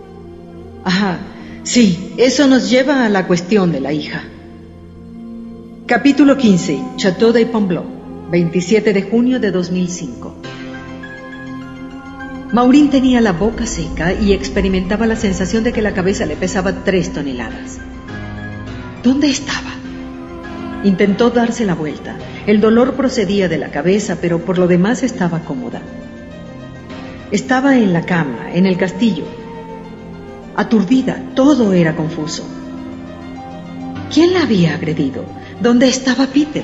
Sí, eso nos lleva a la cuestión de la hija. Capítulo 15. Château de Pombleau, 27 de junio de 2005. Maureen tenía la boca seca y experimentaba la sensación de que la cabeza le pesaba 3 toneladas. ¿Dónde estaba? Intentó darse la vuelta. El dolor procedía de la cabeza, pero por lo demás estaba cómoda. Estaba en la cama, en el castillo. Aturdida, todo era confuso. ¿Quién la había agredido? ¿Dónde estaba Peter?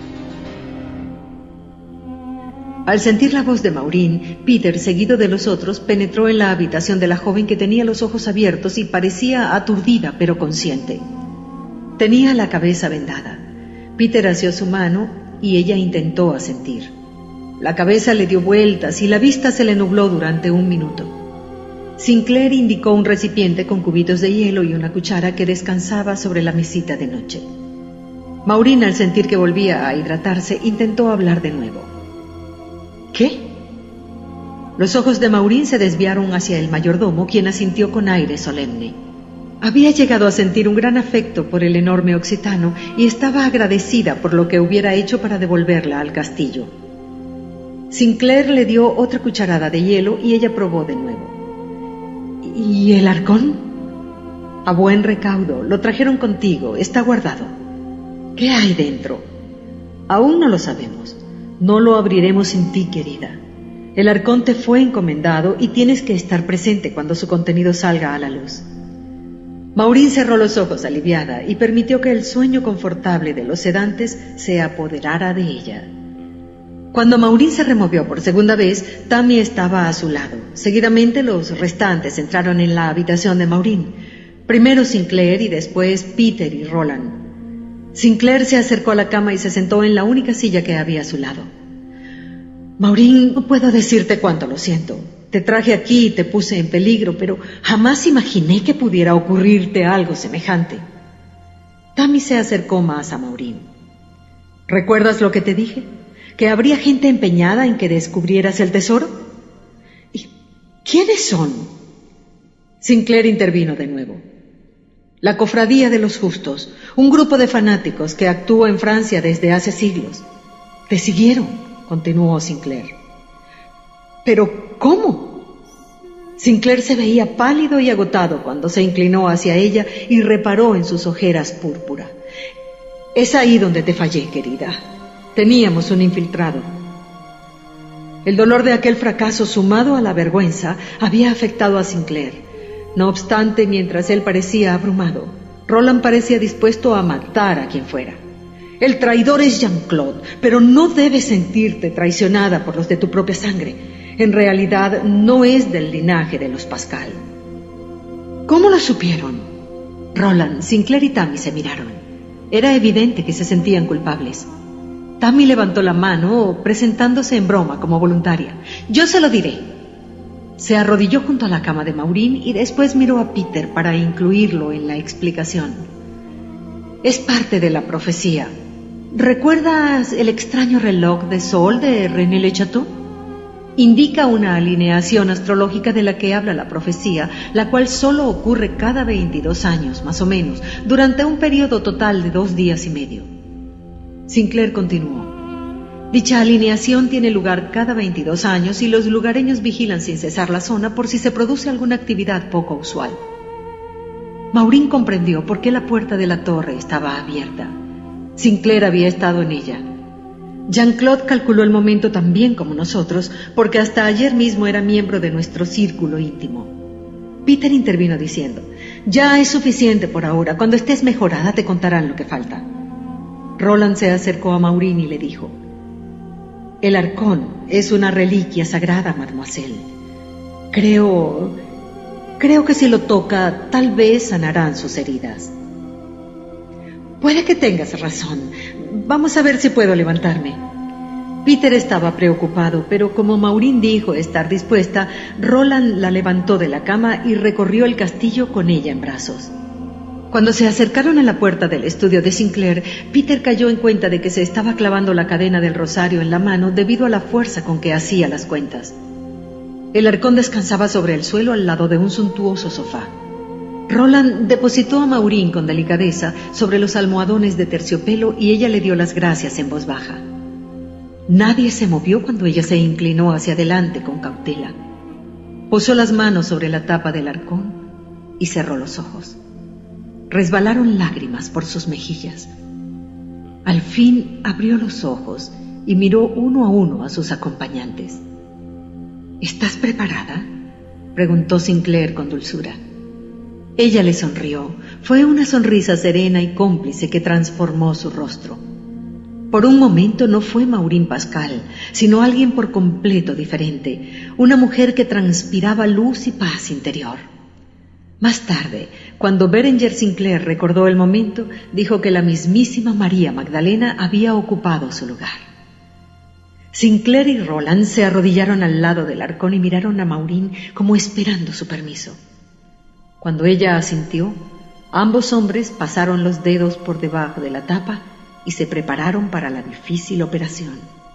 Al sentir la voz de Maureen, Peter, seguido de los otros, penetró en la habitación de la joven que tenía los ojos abiertos y parecía aturdida pero consciente. Tenía la cabeza vendada. Peter asió su mano y ella intentó asentir. La cabeza le dio vueltas y la vista se le nubló durante 1 minuto. Sinclair indicó un recipiente con cubitos de hielo y una cuchara que descansaba sobre la mesita de noche. Maureen, al sentir que volvía a hidratarse, intentó hablar de nuevo. ¿Qué? Los ojos de Maureen se desviaron hacia el mayordomo, quien asintió con aire solemne. Había llegado a sentir un gran afecto por el enorme occitano y estaba agradecida por lo que hubiera hecho para devolverla al castillo. Sinclair le dio otra cucharada de hielo y ella probó de nuevo. ¿Y el arcón? A buen recaudo, lo trajeron contigo, está guardado. ¿Qué hay dentro? Aún no lo sabemos. No lo abriremos sin ti, querida. El arcón te fue encomendado y tienes que estar presente cuando su contenido salga a la luz. Maureen cerró los ojos aliviada y permitió que el sueño confortable de los sedantes se apoderara de ella. Cuando Maureen se removió por segunda vez, Tammy estaba a su lado. Seguidamente los restantes entraron en la habitación de Maureen. Primero Sinclair y después Peter y Roland. Sinclair se acercó a la cama y se sentó en la única silla que había a su lado. Maureen, no puedo decirte cuánto lo siento. Te traje aquí y te puse en peligro, pero jamás imaginé que pudiera ocurrirte algo semejante. Tammy se acercó más a Maureen. ¿Recuerdas lo que te dije? ¿Que habría gente empeñada en que descubrieras el tesoro? ¿Y quiénes son? Sinclair intervino de nuevo. La Cofradía de los Justos, un grupo de fanáticos que actúa en Francia desde hace siglos. Te siguieron, continuó Sinclair. ¿Pero cómo? Sinclair se veía pálido y agotado cuando se inclinó hacia ella y reparó en sus ojeras púrpura. Es ahí donde te fallé, querida. Teníamos un infiltrado. El dolor de aquel fracaso sumado a la vergüenza había afectado a Sinclair. No obstante, mientras él parecía abrumado, Roland parecía dispuesto a matar a quien fuera. El traidor es Jean-Claude, pero no debes sentirte traicionada por los de tu propia sangre. En realidad, no es del linaje de los Pascal. ¿Cómo lo supieron? Roland, Sinclair y Tammy se miraron. Era evidente que se sentían culpables. Tammy levantó la mano, presentándose en broma como voluntaria. Yo se lo diré. Se arrodilló junto a la cama de Maureen y después miró a Peter para incluirlo en la explicación. Es parte de la profecía. ¿Recuerdas el extraño reloj de sol de René Le Chateau? Indica una alineación astrológica de la que habla la profecía, la cual solo ocurre cada 22 años, más o menos, durante un periodo total de 2 días y medio. Sinclair continuó. Dicha alineación tiene lugar cada 22 años y los lugareños vigilan sin cesar la zona por si se produce alguna actividad poco usual. Maureen comprendió por qué la puerta de la torre estaba abierta. Sinclair había estado en ella. Jean-Claude calculó el momento tan bien como nosotros, porque hasta ayer mismo era miembro de nuestro círculo íntimo. Peter intervino diciendo, ya es suficiente por ahora, cuando estés mejorada te contarán lo que falta. Roland se acercó a Maureen y le dijo, el arcón es una reliquia sagrada, mademoiselle. Creo que si lo toca, tal vez sanarán sus heridas. Puede que tengas razón. Vamos a ver si puedo levantarme. Peter estaba preocupado, pero como Maureen dijo estar dispuesta, Roland la levantó de la cama y recorrió el castillo con ella en brazos. Cuando se acercaron a la puerta del estudio de Sinclair, Peter cayó en cuenta de que se estaba clavando la cadena del rosario en la mano debido a la fuerza con que hacía las cuentas. El arcón descansaba sobre el suelo al lado de un suntuoso sofá. Roland depositó a Maureen con delicadeza sobre los almohadones de terciopelo y ella le dio las gracias en voz baja. Nadie se movió cuando ella se inclinó hacia adelante con cautela. Posó las manos sobre la tapa del arcón y cerró los ojos. Resbalaron lágrimas por sus mejillas. Al fin abrió los ojos y miró uno a uno a sus acompañantes. ¿Estás preparada?, preguntó Sinclair con dulzura. Ella le sonrió. Fue una sonrisa serena y cómplice que transformó su rostro. Por un momento no fue Maureen Pascal, sino alguien por completo diferente, una mujer que transpiraba luz y paz interior. Más tarde, cuando Berenger Sinclair recordó el momento, dijo que la mismísima María Magdalena había ocupado su lugar. Sinclair y Roland se arrodillaron al lado del arcón y miraron a Maureen como esperando su permiso. Cuando ella asintió, ambos hombres pasaron los dedos por debajo de la tapa y se prepararon para la difícil operación.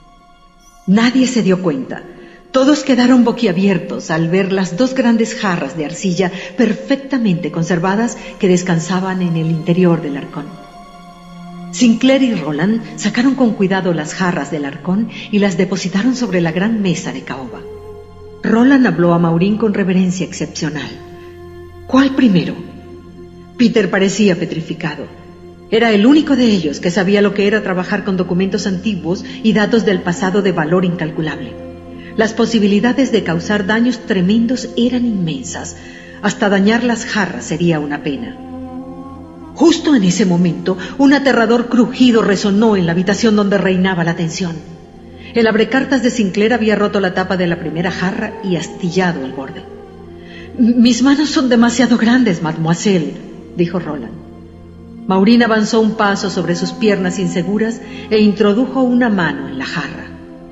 Nadie se dio cuenta. Todos quedaron boquiabiertos al ver las 2 grandes jarras de arcilla perfectamente conservadas que descansaban en el interior del arcón. Sinclair y Roland sacaron con cuidado las jarras del arcón y las depositaron sobre la gran mesa de caoba. Roland habló a Maureen con reverencia excepcional. ¿Cuál primero? Peter parecía petrificado. Era el único de ellos que sabía lo que era trabajar con documentos antiguos y datos del pasado de valor incalculable. Las posibilidades de causar daños tremendos eran inmensas. Hasta dañar las jarras sería una pena. Justo en ese momento, un aterrador crujido resonó en la habitación donde reinaba la tensión. El abrecartas de Sinclair había roto la tapa de la primera jarra y astillado el borde. «Mis manos son demasiado grandes, mademoiselle», dijo Roland. Maureen avanzó un paso sobre sus piernas inseguras e introdujo una mano en la jarra.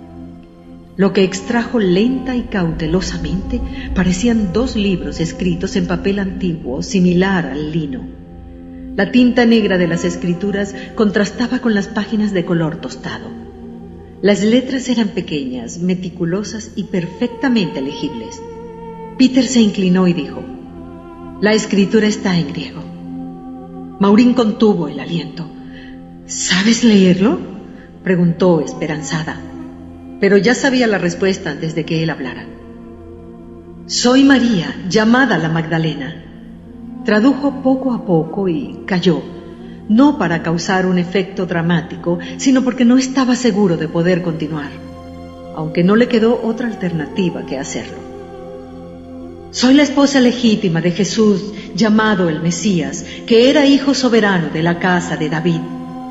Lo que extrajo lenta y cautelosamente parecían 2 libros escritos en papel antiguo, similar al lino. La tinta negra de las escrituras contrastaba con las páginas de color tostado. Las letras eran pequeñas, meticulosas y perfectamente legibles. Peter se inclinó y dijo: «La escritura está en griego». Maureen contuvo el aliento. «¿Sabes leerlo?», preguntó esperanzada, pero ya sabía la respuesta antes de que él hablara. Soy María, llamada la Magdalena. Tradujo poco a poco y calló, no para causar un efecto dramático, sino porque no estaba seguro de poder continuar, aunque no le quedó otra alternativa que hacerlo. Soy la esposa legítima de Jesús, llamado el Mesías, que era hijo soberano de la casa de David.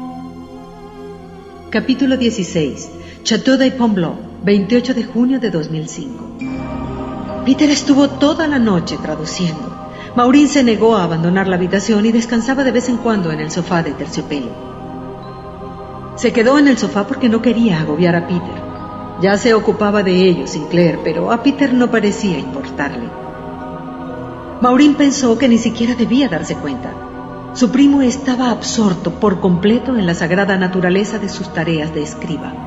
Capítulo 16. Château de Pombleau, 28 de junio de 2005. Peter estuvo toda la noche traduciendo. Maureen se negó a abandonar la habitación y descansaba de vez en cuando en el sofá de terciopelo. Se quedó en el sofá porque no quería agobiar a Peter. Ya se ocupaba de ello Sinclair, pero a Peter no parecía importarle. Maureen pensó que ni siquiera debía darse cuenta. Su primo estaba absorto por completo en la sagrada naturaleza de sus tareas de escriba.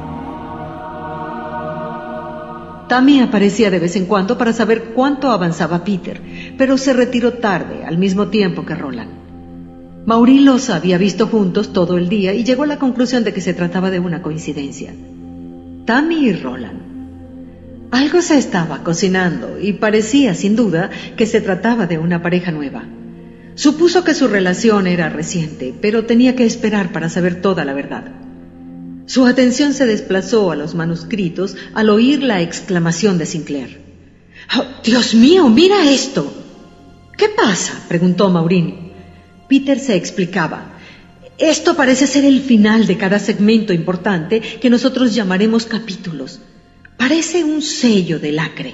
Tammy aparecía de vez en cuando para saber cuánto avanzaba Peter, pero se retiró tarde, al mismo tiempo que Roland. Maureen los había visto juntos todo el día y llegó a la conclusión de que se trataba de una coincidencia. Tammy y Roland. Algo se estaba cocinando y parecía, sin duda, que se trataba de una pareja nueva. Supuso que su relación era reciente, pero tenía que esperar para saber toda la verdad. Su atención se desplazó a los manuscritos al oír la exclamación de Sinclair. ¡Oh, Dios mío, mira esto! ¿Qué pasa?, preguntó Maureen. Peter se explicaba. Esto parece ser el final de cada segmento importante que nosotros llamaremos capítulos. Parece un sello de lacre.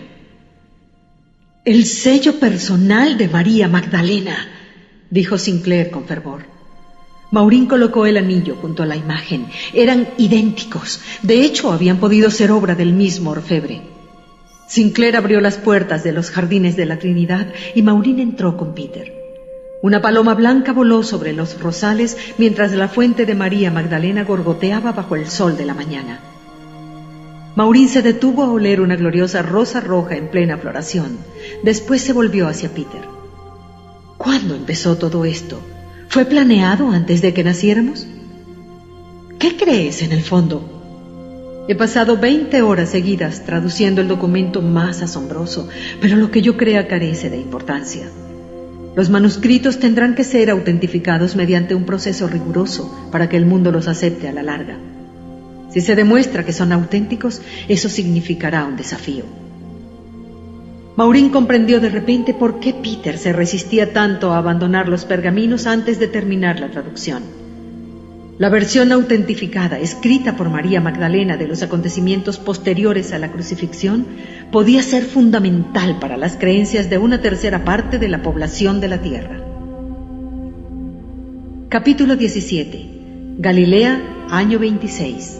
El sello personal de María Magdalena, dijo Sinclair con fervor. Maureen colocó el anillo junto a la imagen. Eran idénticos. De hecho, habían podido ser obra del mismo orfebre. Sinclair abrió las puertas de los jardines de la Trinidad y Maureen entró con Peter. Una paloma blanca voló sobre los rosales mientras la fuente de María Magdalena gorgoteaba bajo el sol de la mañana. Maureen se detuvo a oler una gloriosa rosa roja en plena floración. Después se volvió hacia Peter. ¿Cuándo empezó todo esto? ¿Fue planeado antes de que naciéramos? ¿Qué crees en el fondo? He pasado 20 horas seguidas traduciendo el documento más asombroso, pero lo que yo crea carece de importancia. Los manuscritos tendrán que ser autentificados mediante un proceso riguroso para que el mundo los acepte a la larga. Si se demuestra que son auténticos, eso significará un desafío. Maureen comprendió de repente por qué Peter se resistía tanto a abandonar los pergaminos antes de terminar la traducción. La versión autentificada, escrita por María Magdalena de los acontecimientos posteriores a la crucifixión, podía ser fundamental para las creencias de una tercera parte de la población de la tierra. Capítulo 17. Galilea, año 26.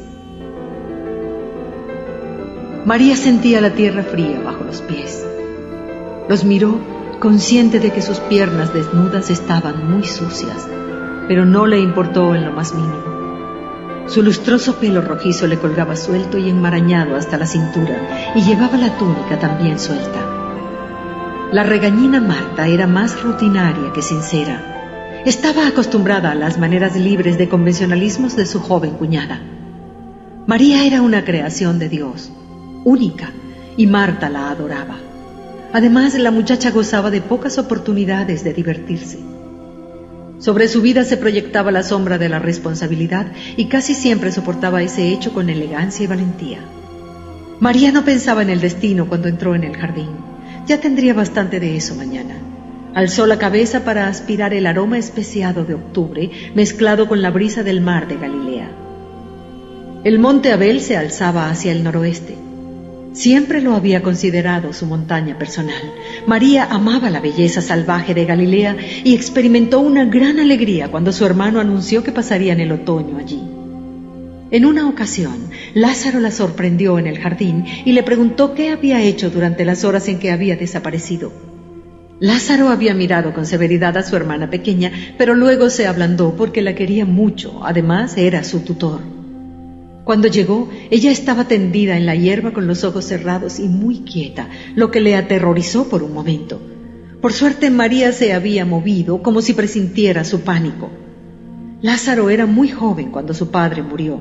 María sentía la tierra fría bajo los pies. Los miró, consciente de que sus piernas desnudas estaban muy sucias, pero no le importó en lo más mínimo. Su lustroso pelo rojizo le colgaba suelto y enmarañado hasta la cintura, y llevaba la túnica también suelta. La regañina Marta era más rutinaria que sincera. Estaba acostumbrada a las maneras libres de convencionalismos de su joven cuñada. María era una creación de Dios, única, y Marta la adoraba. Además, la muchacha gozaba de pocas oportunidades de divertirse. Sobre su vida se proyectaba la sombra de la responsabilidad y casi siempre soportaba ese hecho con elegancia y valentía. María no pensaba en el destino cuando entró en el jardín. Ya tendría bastante de eso mañana. Alzó la cabeza para aspirar el aroma especiado de octubre mezclado con la brisa del mar de Galilea. El monte Abel se alzaba hacia el noroeste. Siempre lo había considerado su montaña personal. María amaba la belleza salvaje de Galilea y experimentó una gran alegría cuando su hermano anunció que pasarían el otoño allí. En una ocasión, Lázaro la sorprendió en el jardín y le preguntó qué había hecho durante las horas en que había desaparecido. Lázaro había mirado con severidad a su hermana pequeña, pero luego se ablandó porque la quería mucho. Además, era su tutor. Cuando llegó, ella estaba tendida en la hierba con los ojos cerrados y muy quieta, lo que le aterrorizó por un momento. Por suerte, María se había movido como si presintiera su pánico. Lázaro era muy joven cuando su padre murió.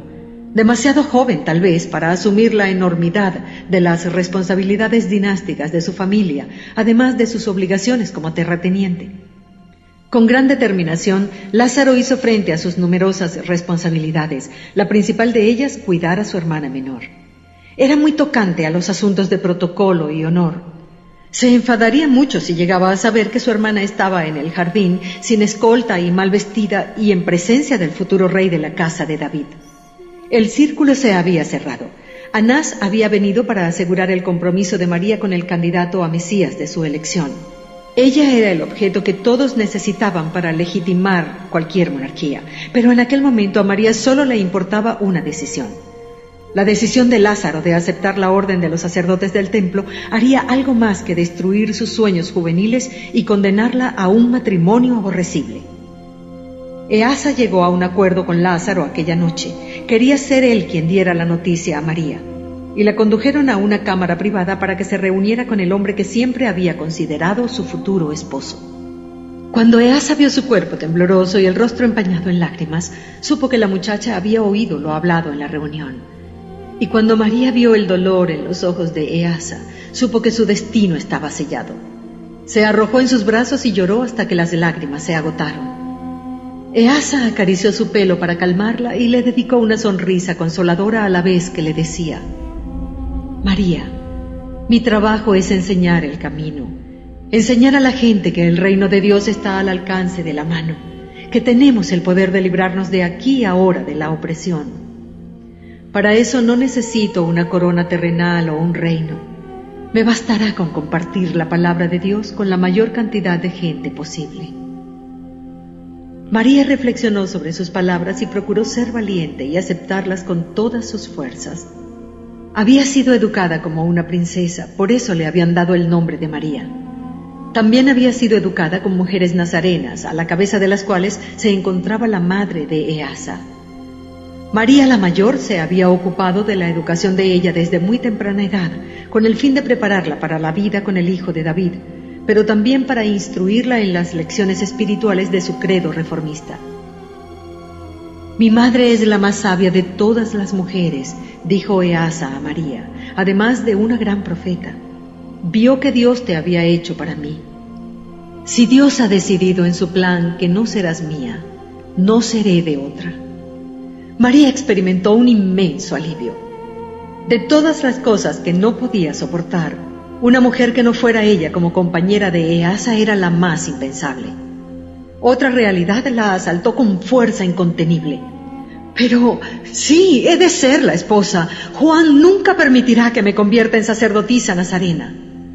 demasiado joven tal vez para asumir la enormidad de las responsabilidades dinásticas de su familia, además de sus obligaciones como terrateniente. Con gran determinación, Lázaro hizo frente a sus numerosas responsabilidades, la principal de ellas, cuidar a su hermana menor. Era muy tocante a los asuntos de protocolo y honor. Se enfadaría mucho si llegaba a saber que su hermana estaba en el jardín, sin escolta y mal vestida, y en presencia del futuro rey de la casa de David. El círculo se había cerrado. Anás había venido para asegurar el compromiso de María con el candidato a Mesías de su elección. Ella era el objeto que todos necesitaban para legitimar cualquier monarquía, pero en aquel momento a María solo le importaba una decisión. La decisión de Lázaro de aceptar la orden de los sacerdotes del templo haría algo más que destruir sus sueños juveniles y condenarla a un matrimonio aborrecible. Easa llegó a un acuerdo con Lázaro aquella noche. Quería ser él quien diera la noticia a María, y la condujeron a una cámara privada para que se reuniera con el hombre que siempre había considerado su futuro esposo. Cuando Easa vio su cuerpo tembloroso y el rostro empañado en lágrimas, supo que la muchacha había oído lo hablado en la reunión. Y cuando María vio el dolor en los ojos de Easa, supo que su destino estaba sellado. Se arrojó en sus brazos y lloró hasta que las lágrimas se agotaron. Easa acarició su pelo para calmarla y le dedicó una sonrisa consoladora a la vez que le decía: María, mi trabajo es enseñar el camino, enseñar a la gente que el reino de Dios está al alcance de la mano, que tenemos el poder de librarnos de aquí y ahora de la opresión. Para eso no necesito una corona terrenal o un reino. Me bastará con compartir la palabra de Dios con la mayor cantidad de gente posible. María reflexionó sobre sus palabras y procuró ser valiente y aceptarlas con todas sus fuerzas. Había sido educada como una princesa, por eso le habían dado el nombre de María. También había sido educada con mujeres nazarenas, a la cabeza de las cuales se encontraba la madre de Easa. María la mayor se había ocupado de la educación de ella desde muy temprana edad, con el fin de prepararla para la vida con el hijo de David, pero también para instruirla en las lecciones espirituales de su credo reformista. Mi madre es la más sabia de todas las mujeres, dijo Easa a María, además de una gran profeta. Vio que Dios te había hecho para mí. Si Dios ha decidido en su plan que no serás mía, no seré de otra. María experimentó un inmenso alivio. De todas las cosas que no podía soportar, una mujer que no fuera ella como compañera de Easa era la más impensable. Otra realidad la asaltó con fuerza incontenible. Pero sí, he de ser la esposa. Juan nunca permitirá que me convierta en sacerdotisa nazarena.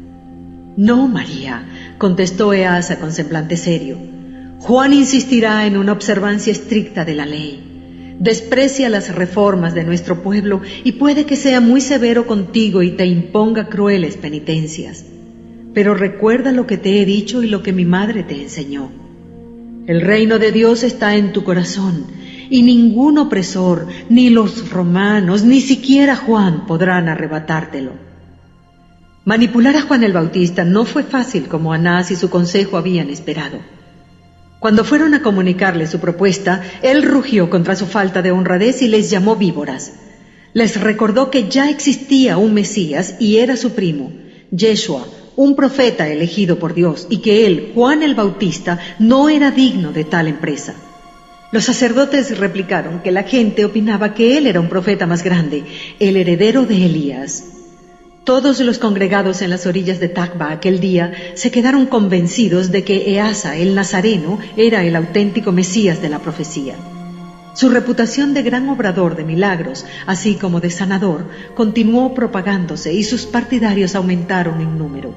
No, María, contestó Easa con semblante serio. Juan insistirá en una observancia estricta de la ley. Desprecia las reformas de nuestro pueblo y puede que sea muy severo contigo y te imponga crueles penitencias. Pero recuerda lo que te he dicho y lo que mi madre te enseñó. El reino de Dios está en tu corazón y ningún opresor, ni los romanos, ni siquiera Juan podrán arrebatártelo. Manipular a Juan el Bautista no fue fácil como Anás y su consejo habían esperado. Cuando fueron a comunicarle su propuesta, él rugió contra su falta de honradez y les llamó víboras. Les recordó que ya existía un Mesías y era su primo, Yeshua, un profeta elegido por Dios, y que él, Juan el Bautista, no era digno de tal empresa. Los sacerdotes replicaron que la gente opinaba que él era un profeta más grande, el heredero de Elías. Todos los congregados en las orillas de Tacba aquel día se quedaron convencidos de que Easa, el nazareno, era el auténtico Mesías de la profecía. Su reputación de gran obrador de milagros, así como de sanador, continuó propagándose y sus partidarios aumentaron en número.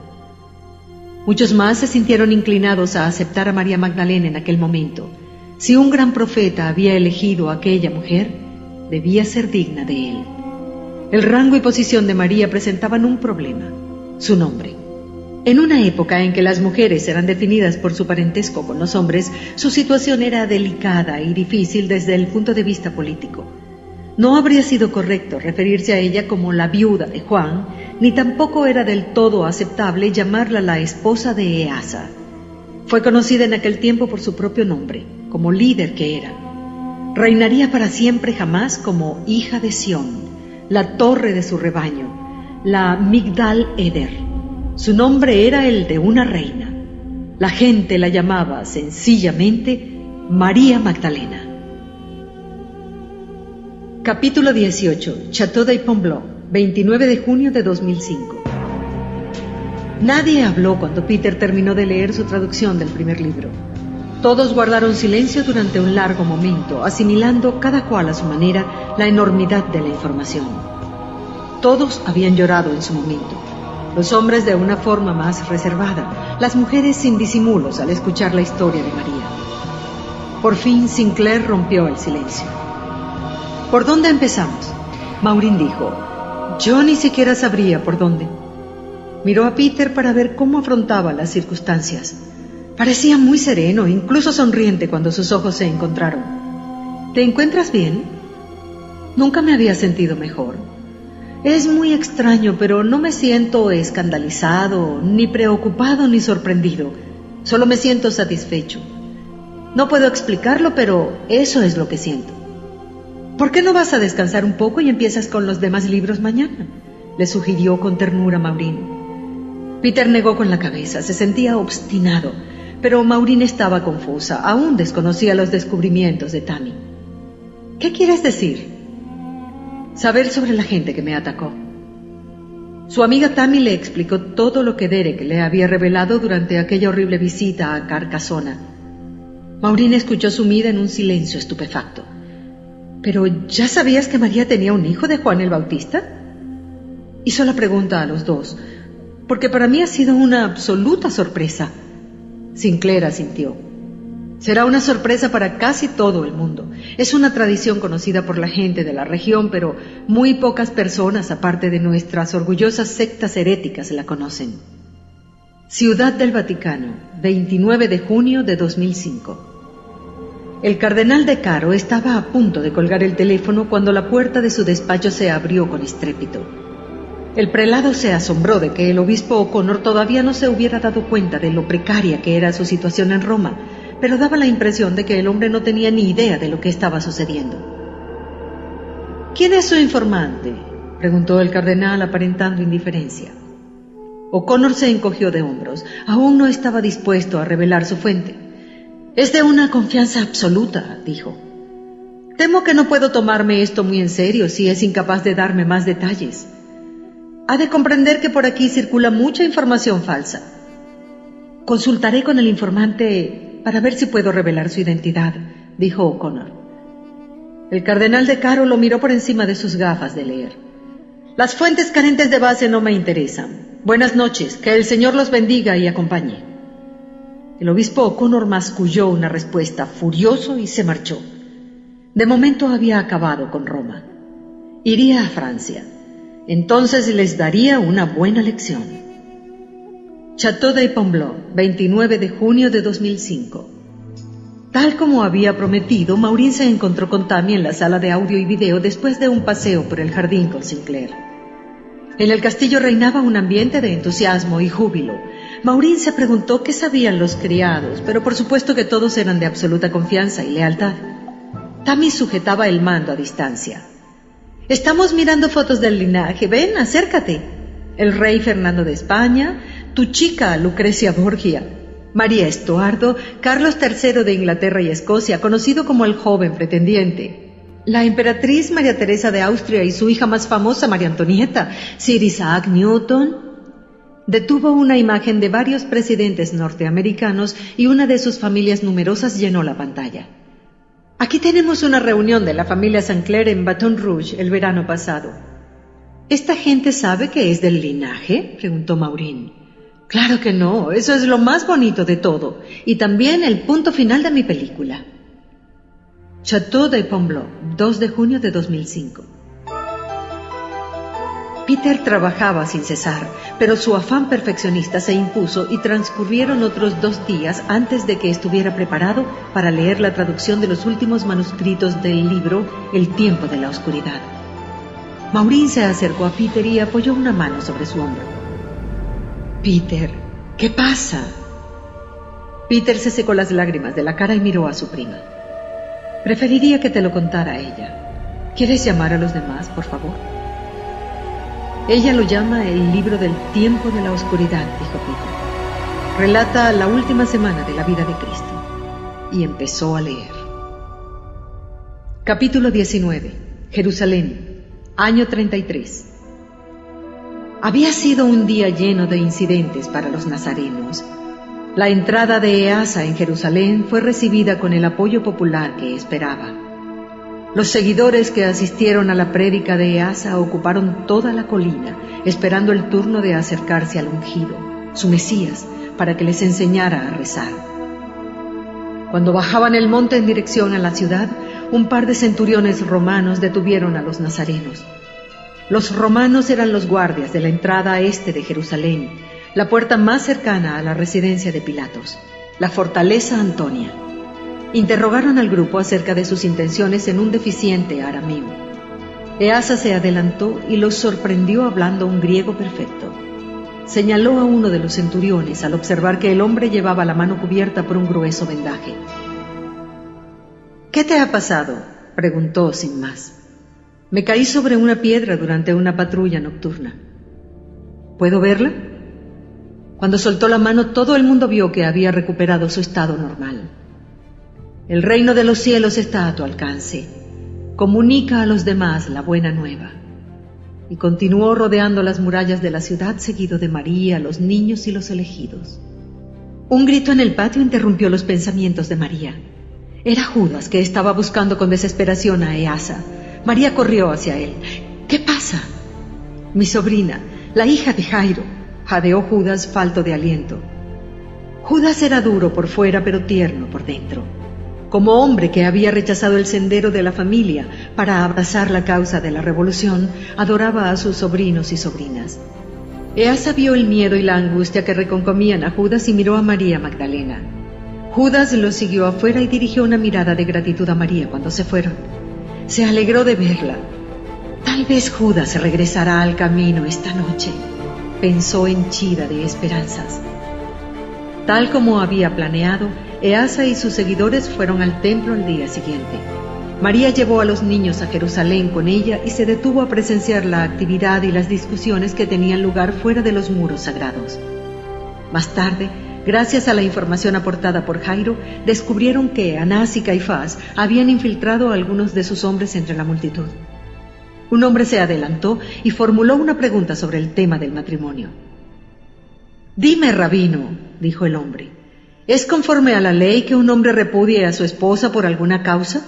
Muchos más se sintieron inclinados a aceptar a María Magdalena en aquel momento. Si un gran profeta había elegido a aquella mujer, debía ser digna de él. El rango y posición de María presentaban un problema: su nombre. En una época en que las mujeres eran definidas por su parentesco con los hombres, su situación era delicada y difícil desde el punto de vista político. No habría sido correcto referirse a ella como la viuda de Juan, ni tampoco era del todo aceptable llamarla la esposa de Easa. Fue conocida en aquel tiempo por su propio nombre, como líder que era. Reinaría para siempre jamás como hija de Sión, la torre de su rebaño, la Migdal Eder. Su nombre era el de una reina. La gente la llamaba sencillamente María Magdalena. Capítulo 18. Château de Pombloc, 29 de junio de 2005. Nadie habló cuando Peter terminó de leer su traducción del primer libro. Todos guardaron silencio durante un largo momento, asimilando cada cual a su manera la enormidad de la información. Todos habían llorado en su momento. Los hombres de una forma más reservada, las mujeres sin disimulos al escuchar la historia de María. Por fin Sinclair rompió el silencio. ¿Por dónde empezamos? Maureen dijo. Yo ni siquiera sabría por dónde. Miró a Peter para ver cómo afrontaba las circunstancias. Parecía muy sereno, incluso sonriente cuando sus ojos se encontraron. ¿Te encuentras bien? Nunca me había sentido mejor. Es muy extraño, pero no me siento escandalizado, ni preocupado, ni sorprendido. Solo me siento satisfecho. No puedo explicarlo, pero eso es lo que siento. ¿Por qué no vas a descansar un poco y empiezas con los demás libros mañana?, le sugirió con ternura Maureen. Peter negó con la cabeza, se sentía obstinado, pero Maureen estaba confusa, aún desconocía los descubrimientos de Tammy. ¿Qué quieres decir? Saber sobre la gente que me atacó. Su amiga Tammy le explicó todo lo que Derek le había revelado durante aquella horrible visita a Carcassona. Maureen escuchó sumida en un silencio estupefacto. ¿Pero ya sabías que María tenía un hijo de Juan el Bautista? Hizo la pregunta a los dos, porque para mí ha sido una absoluta sorpresa. Sinclair asintió. Será una sorpresa para casi todo el mundo. Es una tradición conocida por la gente de la región, pero muy pocas personas, aparte de nuestras orgullosas sectas heréticas, la conocen. Ciudad del Vaticano, 29 de junio de 2005. El cardenal de Caro estaba a punto de colgar el teléfono cuando la puerta de su despacho se abrió con estrépito. El prelado se asombró de que el obispo O'Connor todavía no se hubiera dado cuenta de lo precaria que era su situación en Roma, pero daba la impresión de que el hombre no tenía ni idea de lo que estaba sucediendo. ¿Quién es su informante?, preguntó el cardenal aparentando indiferencia. O'Connor se encogió de hombros. Aún no estaba dispuesto a revelar su fuente. Es de una confianza absoluta, dijo. Temo que no puedo tomarme esto muy en serio si es incapaz de darme más detalles. Ha de comprender que por aquí circula mucha información falsa. Consultaré con el informante para ver si puedo revelar su identidad, dijo O'Connor. El cardenal de Caro lo miró por encima de sus gafas de leer. Las fuentes carentes de base no me interesan. Buenas noches, que el Señor los bendiga y acompañe. El obispo O'Connor masculló una respuesta furioso y se marchó. De momento había acabado con Roma. Iría a Francia. Entonces les daría una buena lección. Château de Pombloc, 29 de junio de 2005. Tal como había prometido, Maureen se encontró con Tammy en la sala de audio y video después de un paseo por el jardín con Sinclair. En el castillo reinaba un ambiente de entusiasmo y júbilo. Maureen se preguntó qué sabían los criados, pero por supuesto que todos eran de absoluta confianza y lealtad. Tammy sujetaba el mando a distancia. Estamos mirando fotos del linaje. Ven, acércate. El rey Fernando de España, tu chica Lucrecia Borgia, María Estuardo, Carlos III de Inglaterra y Escocia, conocido como el joven pretendiente, la emperatriz María Teresa de Austria y su hija más famosa, María Antonieta, Sir Isaac Newton. Detuvo una imagen de varios presidentes norteamericanos y una de sus familias numerosas llenó la pantalla. Aquí tenemos una reunión de la familia Sinclair en Baton Rouge el verano pasado. ¿Esta gente sabe que es del linaje?, preguntó Maureen. Claro que no, eso es lo más bonito de todo, y también el punto final de mi película. Château de Pombloc, 2 de junio de 2005. Peter trabajaba sin cesar, pero su afán perfeccionista se impuso y transcurrieron otros 2 días antes de que estuviera preparado para leer la traducción de los últimos manuscritos del libro El tiempo de la oscuridad. Maureen se acercó a Peter y apoyó una mano sobre su hombro. Peter, ¿qué pasa? Peter se secó las lágrimas de la cara y miró a su prima. Preferiría que te lo contara ella. ¿Quieres llamar a los demás, por favor? Ella lo llama el libro del tiempo de la oscuridad, dijo Peter. Relata la última semana de la vida de Cristo. Y empezó a leer. Capítulo 19. Jerusalén, año 33. Había sido un día lleno de incidentes para los nazarenos. La entrada de Easa en Jerusalén fue recibida con el apoyo popular que esperaba. Los seguidores que asistieron a la prédica de Easa ocuparon toda la colina, esperando el turno de acercarse al ungido, su Mesías, para que les enseñara a rezar. Cuando bajaban el monte en dirección a la ciudad, un par de centuriones romanos detuvieron a los nazarenos. Los romanos eran los guardias de la entrada este de Jerusalén, la puerta más cercana a la residencia de Pilatos, la fortaleza Antonia. Interrogaron al grupo acerca de sus intenciones en un deficiente arameo. Easa se adelantó y los sorprendió hablando un griego perfecto. Señaló a uno de los centuriones al observar que el hombre llevaba la mano cubierta por un grueso vendaje. «¿Qué te ha pasado?», preguntó sin más. «Me caí sobre una piedra durante una patrulla nocturna». «¿Puedo verla?». Cuando soltó la mano, todo el mundo vio que había recuperado su estado normal. «El reino de los cielos está a tu alcance. Comunica a los demás la buena nueva». Y continuó rodeando las murallas de la ciudad, seguido de María, los niños y los elegidos. Un grito en el patio interrumpió los pensamientos de María. Era Judas, que estaba buscando con desesperación a Easa. María corrió hacia él. «¿Qué pasa?». «Mi sobrina, la hija de Jairo», jadeó Judas, falto de aliento. Judas era duro por fuera, pero tierno por dentro. Como hombre que había rechazado el sendero de la familia para abrazar la causa de la revolución, adoraba a sus sobrinos y sobrinas. Easa vio el miedo y la angustia que reconcomían a Judas y miró a María Magdalena. Judas lo siguió afuera y dirigió una mirada de gratitud a María cuando se fueron. Se alegró de verla. Tal vez Judas regresará al camino esta noche, pensó henchida de esperanzas. Tal como había planeado, Easa y sus seguidores fueron al templo al día siguiente. María llevó a los niños a Jerusalén con ella y se detuvo a presenciar la actividad y las discusiones que tenían lugar fuera de los muros sagrados. Más tarde, gracias a la información aportada por Jairo, descubrieron que Anás y Caifás habían infiltrado a algunos de sus hombres entre la multitud. Un hombre se adelantó y formuló una pregunta sobre el tema del matrimonio. «Dime, rabino», dijo el hombre, ¿es conforme a la ley que un hombre repudie a su esposa por alguna causa?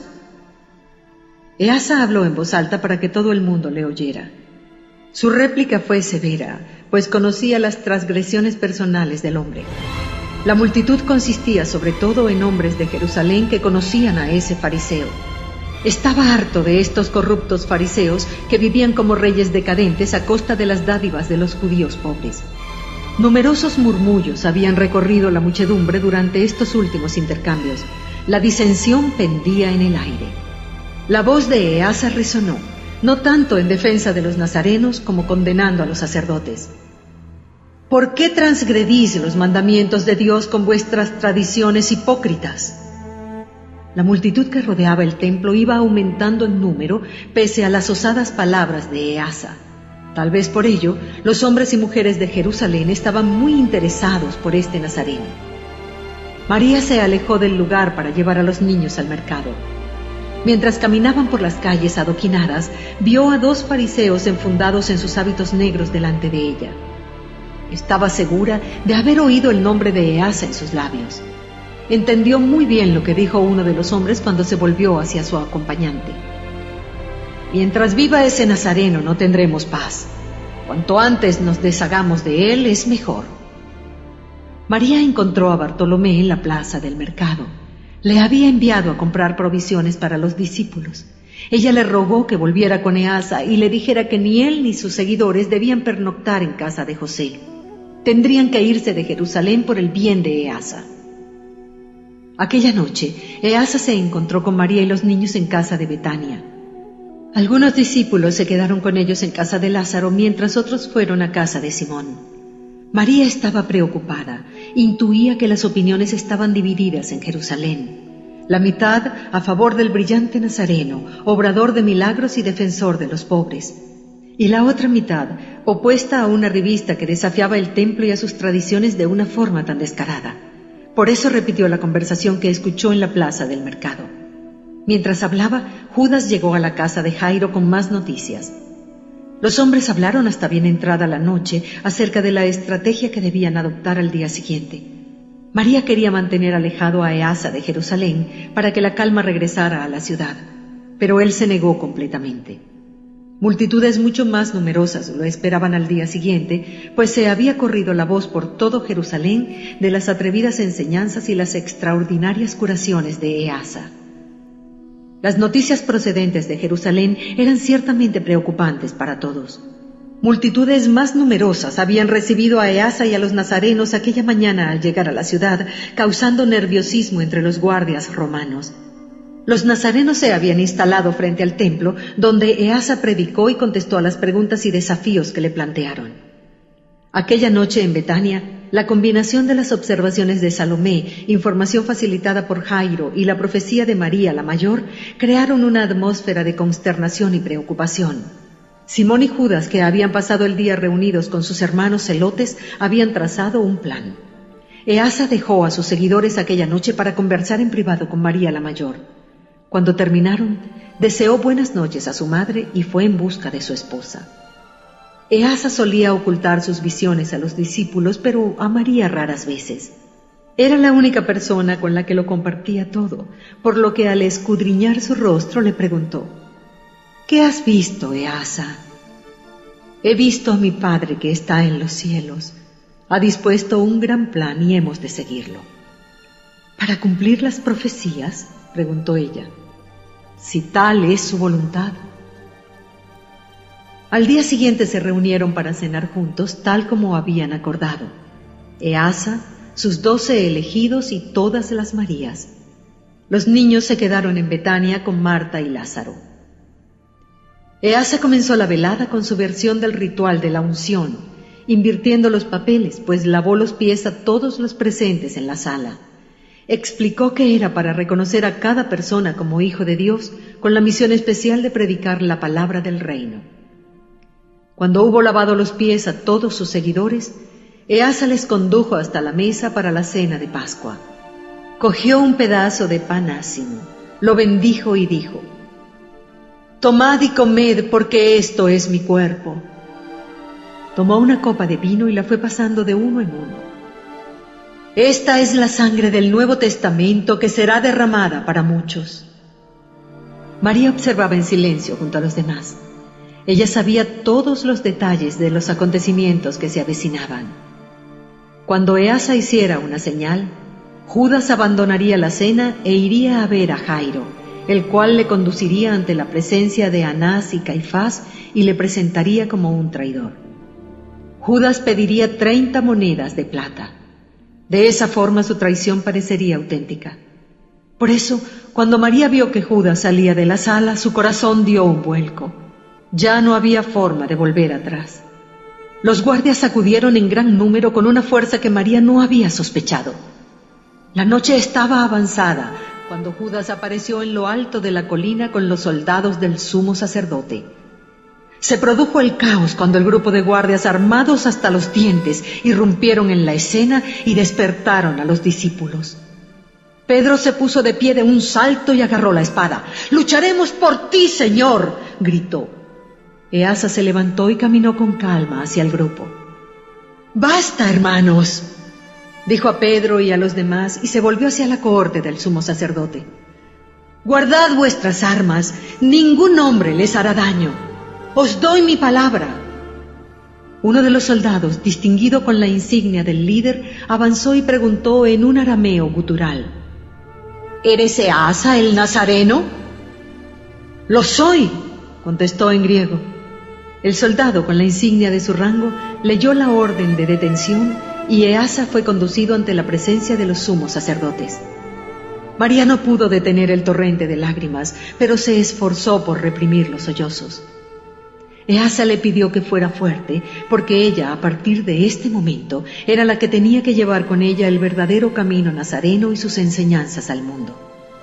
Easa habló en voz alta para que todo el mundo le oyera. Su réplica fue severa, pues conocía las transgresiones personales del hombre. La multitud consistía sobre todo en hombres de Jerusalén que conocían a ese fariseo. Estaba harto de estos corruptos fariseos que vivían como reyes decadentes a costa de las dádivas de los judíos pobres. Numerosos murmullos habían recorrido la muchedumbre durante estos últimos intercambios. La disensión pendía en el aire. La voz de Easa resonó, no tanto en defensa de los nazarenos como condenando a los sacerdotes. ¿Por qué transgredís los mandamientos de Dios con vuestras tradiciones hipócritas? La multitud que rodeaba el templo iba aumentando en número pese a las osadas palabras de Easa. Tal vez por ello, los hombres y mujeres de Jerusalén estaban muy interesados por este nazareno. María se alejó del lugar para llevar a los niños al mercado. Mientras caminaban por las calles adoquinadas, vio a 2 fariseos enfundados en sus hábitos negros delante de ella. Estaba segura de haber oído el nombre de Easa en sus labios. Entendió muy bien lo que dijo uno de los hombres cuando se volvió hacia su acompañante. Mientras viva ese nazareno no tendremos paz. Cuanto antes nos deshagamos de él es mejor. María encontró a Bartolomé en la plaza del mercado. Le había enviado a comprar provisiones para los discípulos. Ella le rogó que volviera con Easa y le dijera que ni él ni sus seguidores debían pernoctar en casa de José. Tendrían que irse de Jerusalén por el bien de Easa. Aquella noche, Easa se encontró con María y los niños en casa de Betania. Algunos discípulos se quedaron con ellos en casa de Lázaro, mientras otros fueron a casa de Simón. María estaba preocupada, intuía que las opiniones estaban divididas en Jerusalén. la mitad a favor del brillante Nazareno, obrador de milagros y defensor de los pobres, y la otra mitad opuesta a una revista que desafiaba el templo y a sus tradiciones de una forma tan descarada. Por eso repitió la conversación que escuchó en la plaza del mercado. Mientras hablaba, Judas llegó a la casa de Jairo con más noticias. Los hombres hablaron hasta bien entrada la noche acerca de la estrategia que debían adoptar al día siguiente. María quería mantener alejado a Easa de Jerusalén para que la calma regresara a la ciudad, pero él se negó completamente. Multitudes mucho más numerosas lo esperaban al día siguiente, pues se había corrido la voz por todo Jerusalén de las atrevidas enseñanzas y las extraordinarias curaciones de Easa. Las noticias procedentes de Jerusalén eran ciertamente preocupantes para todos. Multitudes más numerosas habían recibido a Easa y a los nazarenos aquella mañana al llegar a la ciudad, causando nerviosismo entre los guardias romanos. Los nazarenos se habían instalado frente al templo, donde Easa predicó y contestó a las preguntas y desafíos que le plantearon. Aquella noche en Betania, la combinación de las observaciones de Salomé, información facilitada por Jairo y la profecía de María la Mayor crearon una atmósfera de consternación y preocupación. Simón y Judas, que habían pasado el día reunidos con sus hermanos celotes, habían trazado un plan. Easa dejó a sus seguidores aquella noche para conversar en privado con María la Mayor. Cuando terminaron, deseó buenas noches a su madre y fue en busca de su esposa. Easa solía ocultar sus visiones a los discípulos, pero a María raras veces. Era la única persona con la que lo compartía todo, por lo que al escudriñar su rostro le preguntó: «¿Qué has visto, Easa?» «He visto a mi Padre que está en los cielos. Ha dispuesto un gran plan y hemos de seguirlo». «¿Para cumplir las profecías?», preguntó ella. «Si tal es su voluntad». Al día siguiente se reunieron para cenar juntos, tal como habían acordado. Easa, sus 12 elegidos y todas las Marías. Los niños se quedaron en Betania con Marta y Lázaro. Easa comenzó la velada con su versión del ritual de la unción, invirtiendo los papeles, pues lavó los pies a todos los presentes en la sala. Explicó que era para reconocer a cada persona como hijo de Dios, con la misión especial de predicar la palabra del reino. Cuando hubo lavado los pies a todos sus seguidores, Easa les condujo hasta la mesa para la cena de Pascua. Cogió un pedazo de pan ácimo, lo bendijo y dijo: «Tomad y comed, porque esto es mi cuerpo». Tomó una copa de vino y la fue pasando de uno en uno. «Esta es la sangre del Nuevo Testamento que será derramada para muchos». María observaba en silencio junto a los demás. Ella sabía todos los detalles de los acontecimientos que se avecinaban. Cuando Easa hiciera una señal, Judas abandonaría la cena e iría a ver a Jairo, el cual le conduciría ante la presencia de Anás y Caifás y le presentaría como un traidor. Judas pediría 30 monedas de plata. De esa forma su traición parecería auténtica. Por eso, cuando María vio que Judas salía de la sala, su corazón dio un vuelco. Ya no había forma de volver atrás. Los guardias acudieron en gran número con una fuerza que María no había sospechado. La noche estaba avanzada cuando Judas apareció en lo alto de la colina con los soldados del sumo sacerdote. Se produjo el caos cuando el grupo de guardias armados hasta los dientes irrumpieron en la escena y despertaron a los discípulos. Pedro se puso de pie de un salto y agarró la espada. «¡Lucharemos por ti, Señor!», gritó. Easa se levantó y caminó con calma hacia el grupo. «¡Basta, hermanos!», dijo a Pedro y a los demás y se volvió hacia la cohorte del sumo sacerdote. «Guardad vuestras armas, ningún hombre les hará daño. Os doy mi palabra». Uno de los soldados, distinguido con la insignia del líder, avanzó y preguntó en un arameo gutural: «¿Eres Easa el Nazareno?». «Lo soy», contestó en griego. El soldado, con la insignia de su rango, leyó la orden de detención y Easa fue conducido ante la presencia de los sumos sacerdotes. María no pudo detener el torrente de lágrimas, pero se esforzó por reprimir los sollozos. Easa le pidió que fuera fuerte, porque ella, a partir de este momento, era la que tenía que llevar con ella el verdadero camino nazareno y sus enseñanzas al mundo.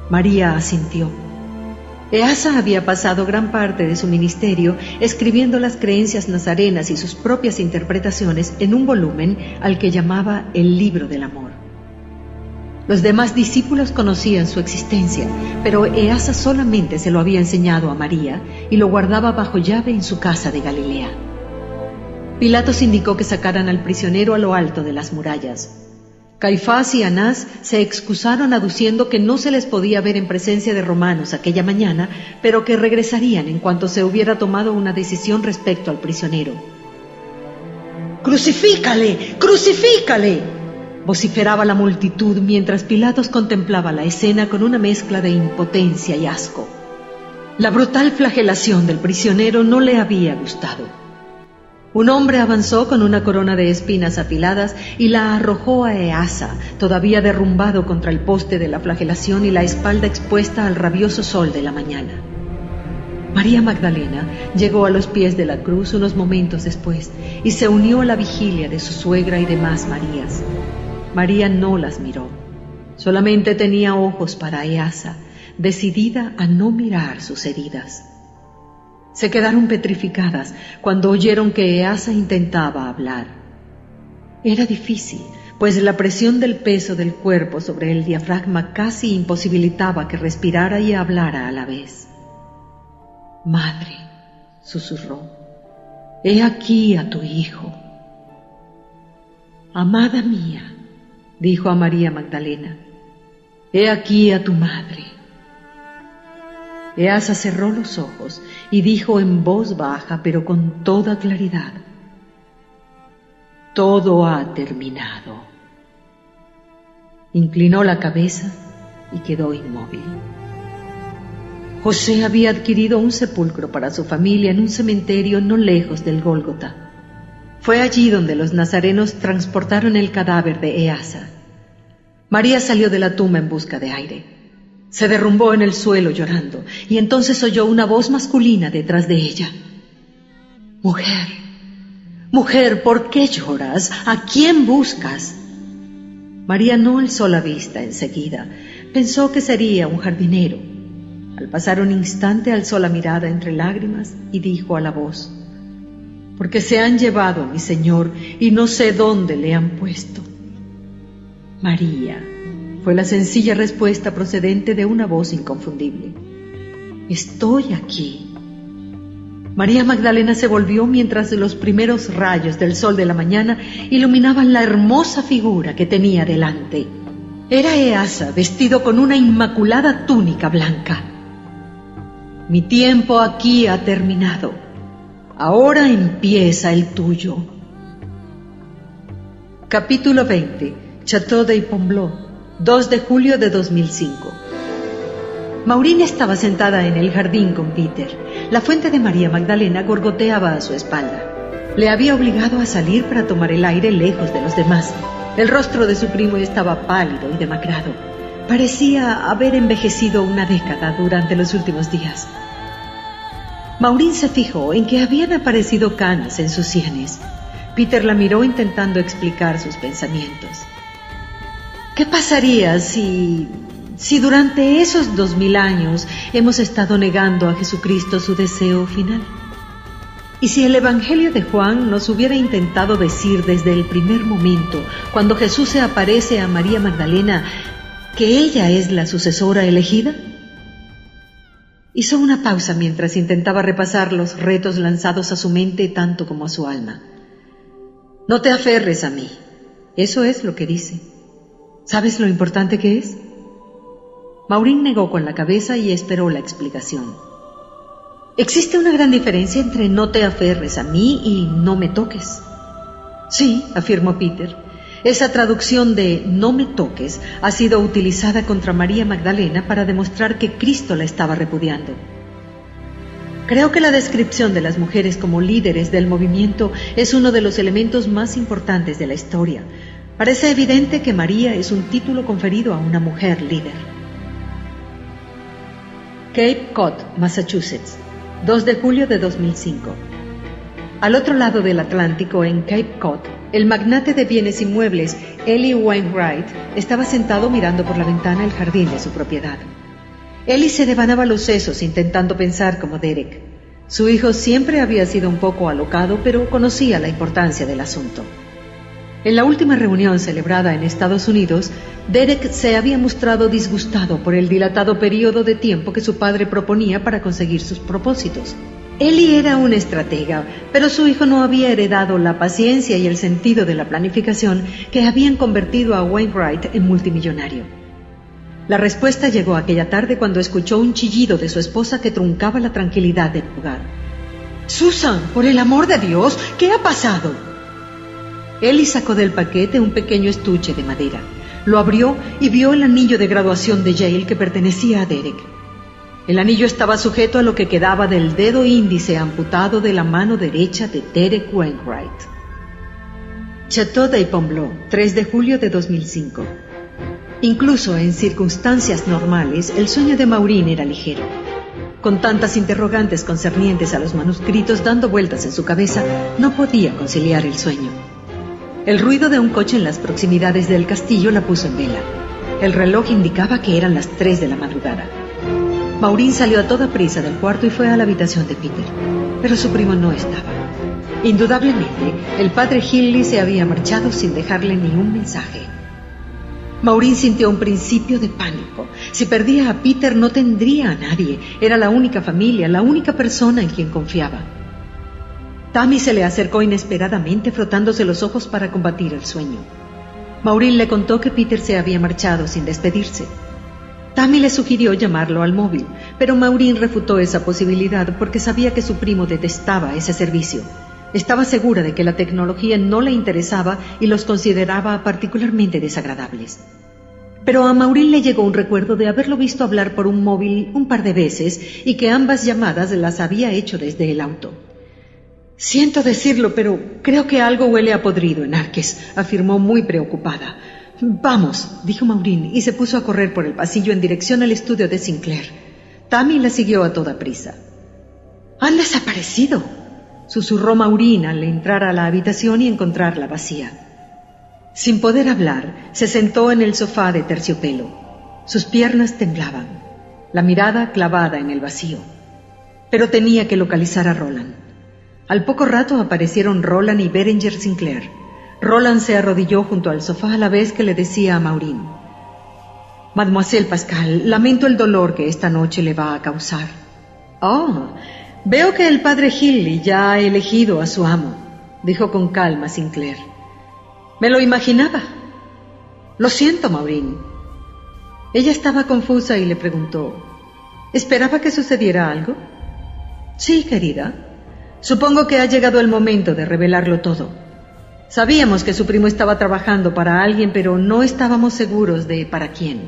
María asintió. Easa había pasado gran parte de su ministerio escribiendo las creencias nazarenas y sus propias interpretaciones en un volumen al que llamaba el Libro del Amor. Los demás discípulos conocían su existencia, pero Easa solamente se lo había enseñado a María y lo guardaba bajo llave en su casa de Galilea. Pilatos indicó que sacaran al prisionero a lo alto de las murallas. Caifás y Anás se excusaron aduciendo que no se les podía ver en presencia de romanos aquella mañana, pero que regresarían en cuanto se hubiera tomado una decisión respecto al prisionero. ¡Crucifícale! ¡Crucifícale!, vociferaba la multitud mientras Pilatos contemplaba la escena con una mezcla de impotencia y asco. La brutal flagelación del prisionero no le había gustado. Un hombre avanzó con una corona de espinas afiladas y la arrojó a Easa, todavía derrumbado contra el poste de la flagelación y la espalda expuesta al rabioso sol de la mañana. María Magdalena llegó a los pies de la cruz unos momentos después y se unió a la vigilia de su suegra y demás Marías. María no las miró, solamente tenía ojos para Easa, decidida a no mirar sus heridas. Se quedaron petrificadas cuando oyeron que Easa intentaba hablar. Era difícil, pues la presión del peso del cuerpo sobre el diafragma casi imposibilitaba que respirara y hablara a la vez. «Madre», susurró, «he aquí a tu hijo». «Amada mía», dijo a María Magdalena, «he aquí a tu madre». Easa cerró los ojos y dijo en voz baja, pero con toda claridad: «Todo ha terminado». Inclinó la cabeza y quedó inmóvil. José había adquirido un sepulcro para su familia en un cementerio no lejos del Gólgota. Fue allí donde los nazarenos transportaron el cadáver de Easa. María salió de la tumba en busca de aire. Se derrumbó en el suelo llorando, y entonces oyó una voz masculina detrás de ella. «Mujer, mujer, ¿por qué lloras? ¿A quién buscas?». María no alzó la vista enseguida. Pensó que sería un jardinero. Al pasar un instante alzó la mirada entre lágrimas y dijo a la voz: «Porque se han llevado a mi Señor y no sé dónde le han puesto». «María», fue la sencilla respuesta procedente de una voz inconfundible. «Estoy aquí». María Magdalena se volvió mientras los primeros rayos del sol de la mañana iluminaban la hermosa figura que tenía delante. Era Easa, vestido con una inmaculada túnica blanca. «Mi tiempo aquí ha terminado. Ahora empieza el tuyo». Capítulo 20. Château de Pombleau, 2 de julio de 2005. Maureen estaba sentada en el jardín con Peter. La fuente de María Magdalena gorgoteaba a su espalda. Le había obligado a salir para tomar el aire lejos de los demás. El rostro de su primo estaba pálido y demacrado. Parecía haber envejecido una década durante los últimos días. Maureen se fijó en que habían aparecido canas en sus sienes. Peter la miró intentando explicar sus pensamientos. ¿Qué pasaría si durante esos 2000 años hemos estado negando a Jesucristo su deseo final? ¿Y si el Evangelio de Juan nos hubiera intentado decir desde el primer momento, cuando Jesús se aparece a María Magdalena, que ella es la sucesora elegida? Hizo una pausa mientras intentaba repasar los retos lanzados a su mente tanto como a su alma. «No te aferres a mí», eso es lo que dice. ¿Sabes lo importante que es? Maureen negó con la cabeza y esperó la explicación. Existe una gran diferencia entre no te aferres a mí y no me toques. Sí, afirmó Peter. Esa traducción de no me toques ha sido utilizada contra María Magdalena para demostrar que Cristo la estaba repudiando. Creo que la descripción de las mujeres como líderes del movimiento es uno de los elementos más importantes de la historia. Parece evidente que María es un título conferido a una mujer líder. Cape Cod, Massachusetts, 2 de julio de 2005. Al otro lado del Atlántico, en Cape Cod, el magnate de bienes inmuebles, Eli Wainwright, estaba sentado mirando por la ventana el jardín de su propiedad. Ellie se devanaba los sesos intentando pensar como Derek. Su hijo siempre había sido un poco alocado, pero conocía la importancia del asunto. En la última reunión celebrada en Estados Unidos, Derek se había mostrado disgustado por el dilatado periodo de tiempo que su padre proponía para conseguir sus propósitos. Ellie era una estratega, pero su hijo no había heredado la paciencia y el sentido de la planificación que habían convertido a Wainwright en multimillonario. La respuesta llegó aquella tarde cuando escuchó un chillido de su esposa que truncaba la tranquilidad del lugar. «Susan, por el amor de Dios, ¿qué ha pasado?» Ellie sacó del paquete un pequeño estuche de madera. Lo abrió y vio el anillo de graduación de Yale que pertenecía a Derek. El anillo estaba sujeto a lo que quedaba del dedo índice amputado de la mano derecha de Derek Wainwright. Chateau de Pombleau, 3 de julio de 2005. Incluso en circunstancias normales, el sueño de Maureen era ligero. Con tantas interrogantes concernientes a los manuscritos dando vueltas en su cabeza, no podía conciliar el sueño. El ruido de un coche en las proximidades del castillo la puso en vela. El reloj indicaba que eran las 3 de la madrugada. Maureen salió a toda prisa del cuarto y fue a la habitación de Peter, pero su primo no estaba. Indudablemente, el padre Hindley se había marchado sin dejarle ni un mensaje. Maureen sintió un principio de pánico. Si perdía a Peter no tendría a nadie. Era la única familia, la única persona en quien confiaba. Tammy se le acercó inesperadamente, frotándose los ojos para combatir el sueño. Maureen le contó que Peter se había marchado sin despedirse. Tammy le sugirió llamarlo al móvil, pero Maureen refutó esa posibilidad porque sabía que su primo detestaba ese servicio. Estaba segura de que la tecnología no le interesaba y los consideraba particularmente desagradables. Pero a Maureen le llegó un recuerdo de haberlo visto hablar por un móvil un par de veces y que ambas llamadas las había hecho desde el auto. «Siento decirlo, pero creo que algo huele a podrido en Arques», afirmó muy preocupada. «Vamos», dijo Maureen y se puso a correr por el pasillo en dirección al estudio de Sinclair. Tammy la siguió a toda prisa. «Han desaparecido», susurró Maureen al entrar a la habitación y encontrarla vacía. Sin poder hablar, se sentó en el sofá de terciopelo. Sus piernas temblaban, la mirada clavada en el vacío. Pero tenía que localizar a Roland. Al poco rato aparecieron Roland y Berenger Sinclair. Roland se arrodilló junto al sofá a la vez que le decía a Maureen: «Mademoiselle Pascal, lamento el dolor que esta noche le va a causar». «Oh, veo que el padre Hindley ya ha elegido a su amo», dijo con calma Sinclair. «Me lo imaginaba». «Lo siento, Maureen». Ella estaba confusa y le preguntó: «¿Esperaba que sucediera algo?» «Sí, querida. Supongo que ha llegado el momento de revelarlo todo. Sabíamos que su primo estaba trabajando para alguien, pero no estábamos seguros de para quién».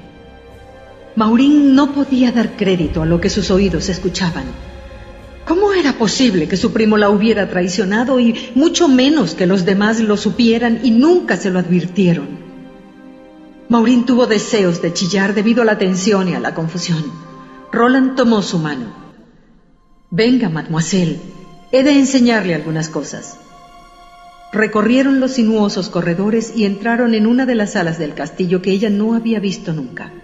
Maureen no podía dar crédito a lo que sus oídos escuchaban. ¿Cómo era posible que su primo la hubiera traicionado y mucho menos que los demás lo supieran y nunca se lo advirtieron? Maureen tuvo deseos de chillar debido a la tensión y a la confusión. Roland tomó su mano. «Venga, mademoiselle, he de enseñarle algunas cosas». Recorrieron los sinuosos corredores y entraron en una de las salas del castillo que ella no había visto nunca.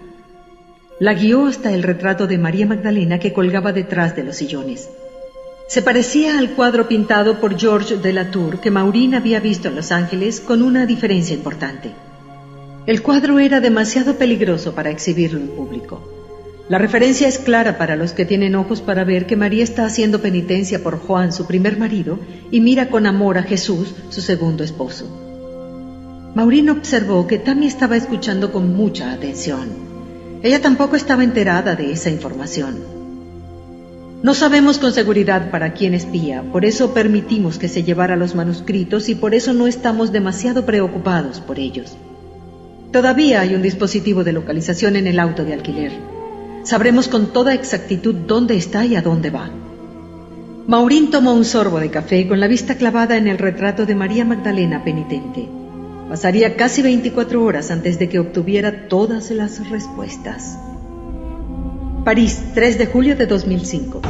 La guió hasta el retrato de María Magdalena que colgaba detrás de los sillones. Se parecía al cuadro pintado por Georges de la Tour que Maureen había visto en Los Ángeles, con una diferencia importante. El cuadro era demasiado peligroso para exhibirlo en público. La referencia es clara para los que tienen ojos para ver que María está haciendo penitencia por Juan, su primer marido, y mira con amor a Jesús, su segundo esposo. Maureen observó que Tammy estaba escuchando con mucha atención. Ella tampoco estaba enterada de esa información. «No sabemos con seguridad para quién espía, por eso permitimos que se llevara los manuscritos y por eso no estamos demasiado preocupados por ellos. Todavía hay un dispositivo de localización en el auto de alquiler. Sabremos con toda exactitud dónde está y a dónde va». Maureen tomó un sorbo de café con la vista clavada en el retrato de María Magdalena penitente. Pasaría casi 24 horas antes de que obtuviera todas las respuestas. París, 3 de julio de 2005.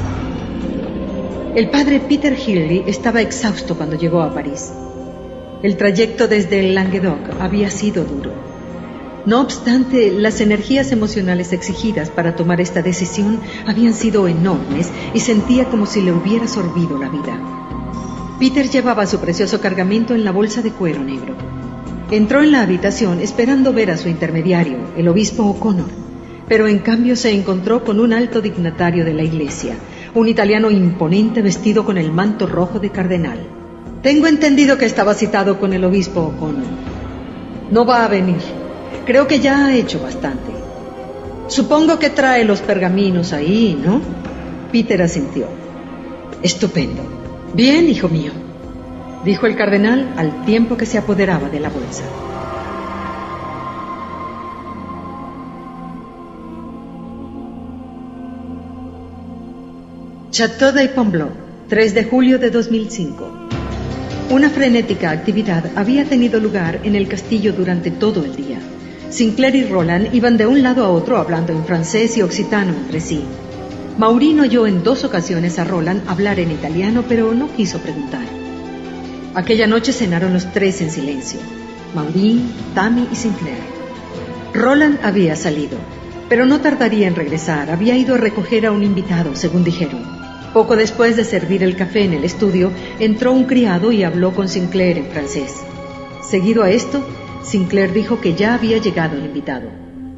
El padre Peter Hindley estaba exhausto cuando llegó a París. El trayecto desde el Languedoc había sido duro. No obstante, las energías emocionales exigidas para tomar esta decisión habían sido enormes y sentía como si le hubiera sorbido la vida. Peter llevaba su precioso cargamento en la bolsa de cuero negro. Entró en la habitación esperando ver a su intermediario, el obispo O'Connor, pero en cambio se encontró con un alto dignatario de la iglesia, un italiano imponente vestido con el manto rojo de cardenal. Tengo entendido que estaba citado con el obispo O'Connor. No va a venir. Creo que ya ha hecho bastante. Supongo que trae los pergaminos ahí, ¿no? Peter asintió. Estupendo. Bien, hijo mío, dijo el cardenal al tiempo que se apoderaba de la bolsa. Château de Pomblour, 3 de julio de 2005. Una frenética actividad había tenido lugar en el castillo durante todo el día. Sinclair y Roland iban de un lado a otro hablando en francés y occitano entre sí. Maureen oyó en 2 ocasiones a Roland hablar en italiano, pero no quiso preguntar. Aquella noche cenaron los 3 en silencio: Maureen, Tammy y Sinclair. Roland había salido, pero no tardaría en regresar. Había ido a recoger a un invitado, según dijeron. Poco después de servir el café en el estudio, entró un criado y habló con Sinclair en francés. Seguido a esto, Sinclair dijo que ya había llegado el invitado.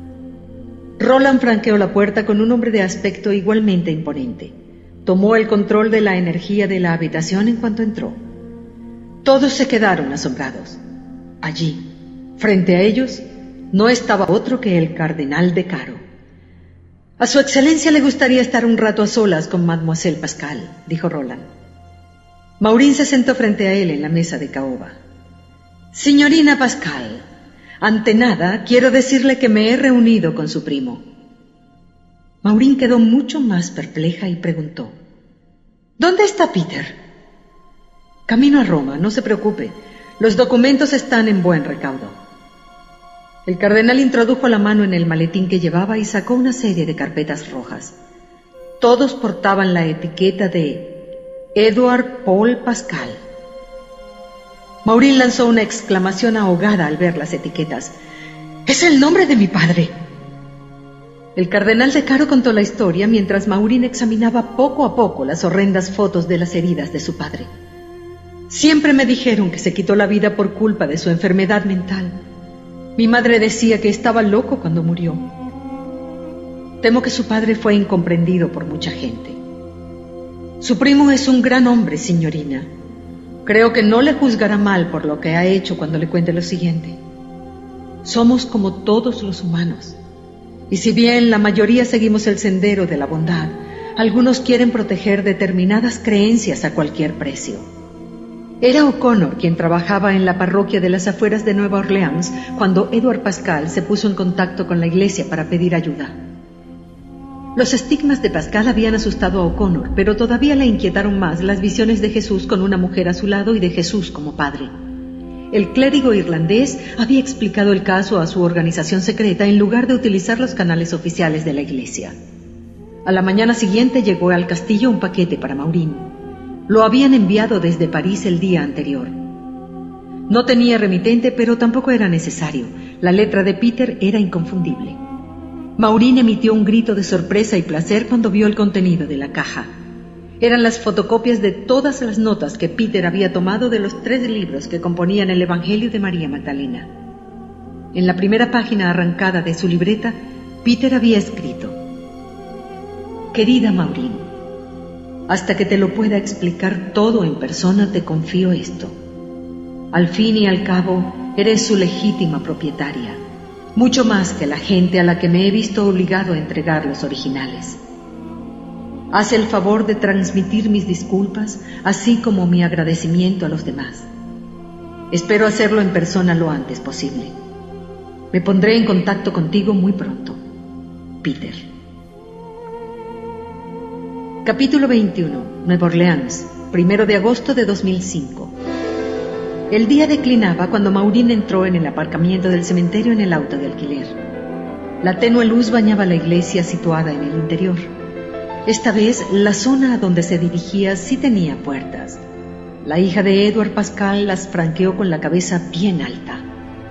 Roland franqueó la puerta con un hombre de aspecto igualmente imponente. Tomó el control de la energía de la habitación en cuanto entró. Todos se quedaron asombrados. Allí, frente a ellos, no estaba otro que el cardenal de Caro. A su excelencia le gustaría estar un rato a solas con Mademoiselle Pascal, dijo Roland. Maureen se sentó frente a él en la mesa de caoba. Signorina Pascal, ante nada quiero decirle que me he reunido con su primo. Maureen quedó mucho más perpleja y preguntó: ¿Dónde está Peter? Camino a Roma, no se preocupe. Los documentos están en buen recaudo. El cardenal introdujo la mano en el maletín que llevaba y sacó una serie de carpetas rojas. Todos portaban la etiqueta de Edward Paul Pascal. Maureen lanzó una exclamación ahogada al ver las etiquetas. ¡Es el nombre de mi padre! El cardenal de Caro contó la historia mientras Maureen examinaba poco a poco las horrendas fotos de las heridas de su padre. Siempre me dijeron que se quitó la vida por culpa de su enfermedad mental. Mi madre decía que estaba loco cuando murió. Temo que su padre fue incomprendido por mucha gente. Su primo es un gran hombre, signorina. Creo que no le juzgará mal por lo que ha hecho cuando le cuente lo siguiente. Somos como todos los humanos. Y si bien la mayoría seguimos el sendero de la bondad, algunos quieren proteger determinadas creencias a cualquier precio. Era O'Connor quien trabajaba en la parroquia de las afueras de Nueva Orleans cuando Edward Pascal se puso en contacto con la iglesia para pedir ayuda. Los estigmas de Pascal habían asustado a O'Connor, pero todavía le inquietaron más las visiones de Jesús con una mujer a su lado y de Jesús como padre. El clérigo irlandés había explicado el caso a su organización secreta en lugar de utilizar los canales oficiales de la iglesia. A la mañana siguiente llegó al castillo un paquete para Maureen. Lo habían enviado desde París el día anterior. No tenía remitente, pero tampoco era necesario. La letra de Peter era inconfundible. Maureen emitió un grito de sorpresa y placer cuando vio el contenido de la caja. Eran las fotocopias de todas las notas que Peter había tomado de los 3 libros que componían el Evangelio de María Magdalena. En la primera página arrancada de su libreta, Peter había escrito: Querida Maureen, hasta que te lo pueda explicar todo en persona, te confío esto. Al fin y al cabo, eres su legítima propietaria, mucho más que la gente a la que me he visto obligado a entregar los originales. Haz el favor de transmitir mis disculpas, así como mi agradecimiento a los demás. Espero hacerlo en persona lo antes posible. Me pondré en contacto contigo muy pronto. Peter. Capítulo 21. Nueva Orleans, 1 de agosto de 2005. El día declinaba cuando Maureen entró en el aparcamiento del cementerio en el auto de alquiler. La tenue luz bañaba la iglesia situada en el interior. Esta vez, la zona a donde se dirigía sí tenía puertas. La hija de Edward Pascal las franqueó con la cabeza bien alta.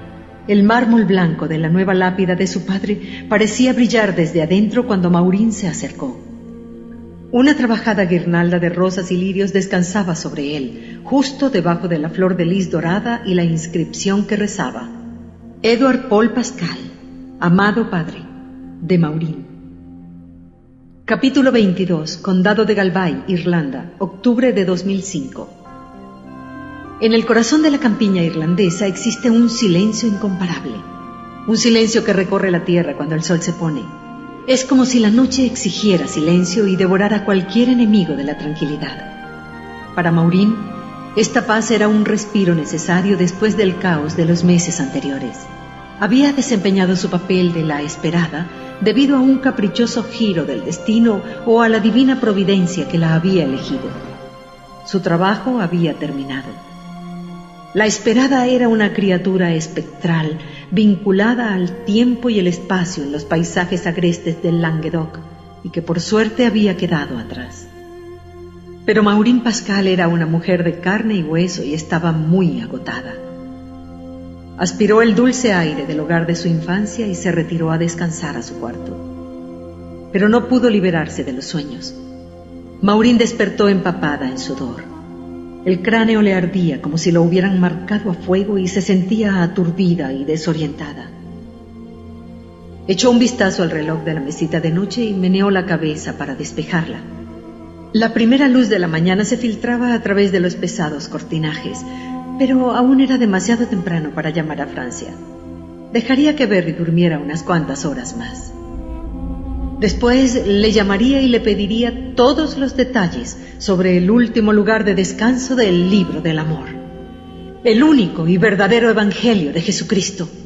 el mármol blanco de la nueva lápida de su padre parecía brillar desde adentro cuando Maurín se acercó. Una trabajada guirnalda de rosas y lirios descansaba sobre él, justo debajo de la flor de lis dorada y la inscripción que rezaba: Edward Paul Pascal, amado padre, de Maurín. Capítulo 22, Condado de Galway, Irlanda, octubre de 2005. En el corazón de la campiña irlandesa existe un silencio incomparable, un silencio que recorre la tierra cuando el sol se pone. Es como si la noche exigiera silencio y devorara cualquier enemigo de la tranquilidad. Para Maurín, esta paz era un respiro necesario después del caos de los meses anteriores. Había desempeñado su papel de la esperada debido a un caprichoso giro del destino o a la divina providencia que la había elegido. Su trabajo había terminado. La esperada era una criatura espectral, vinculada al tiempo y el espacio en los paisajes agrestes del Languedoc, y que por suerte había quedado atrás. Pero Maurín Pascal era una mujer de carne y hueso y estaba muy agotada. Aspiró el dulce aire del hogar de su infancia y se retiró a descansar a su cuarto. Pero no pudo liberarse de los sueños. Maurín despertó empapada en sudor. El cráneo le ardía como si lo hubieran marcado a fuego y se sentía aturdida y desorientada. Echó un vistazo al reloj de la mesita de noche y meneó la cabeza para despejarla. La primera luz de la mañana se filtraba a través de los pesados cortinajes, pero aún era demasiado temprano para llamar a Francia. Dejaría que Berry durmiera unas cuantas horas más. Después le llamaría y le pediría todos los detalles sobre el último lugar de descanso del libro del amor, el único y verdadero evangelio de Jesucristo.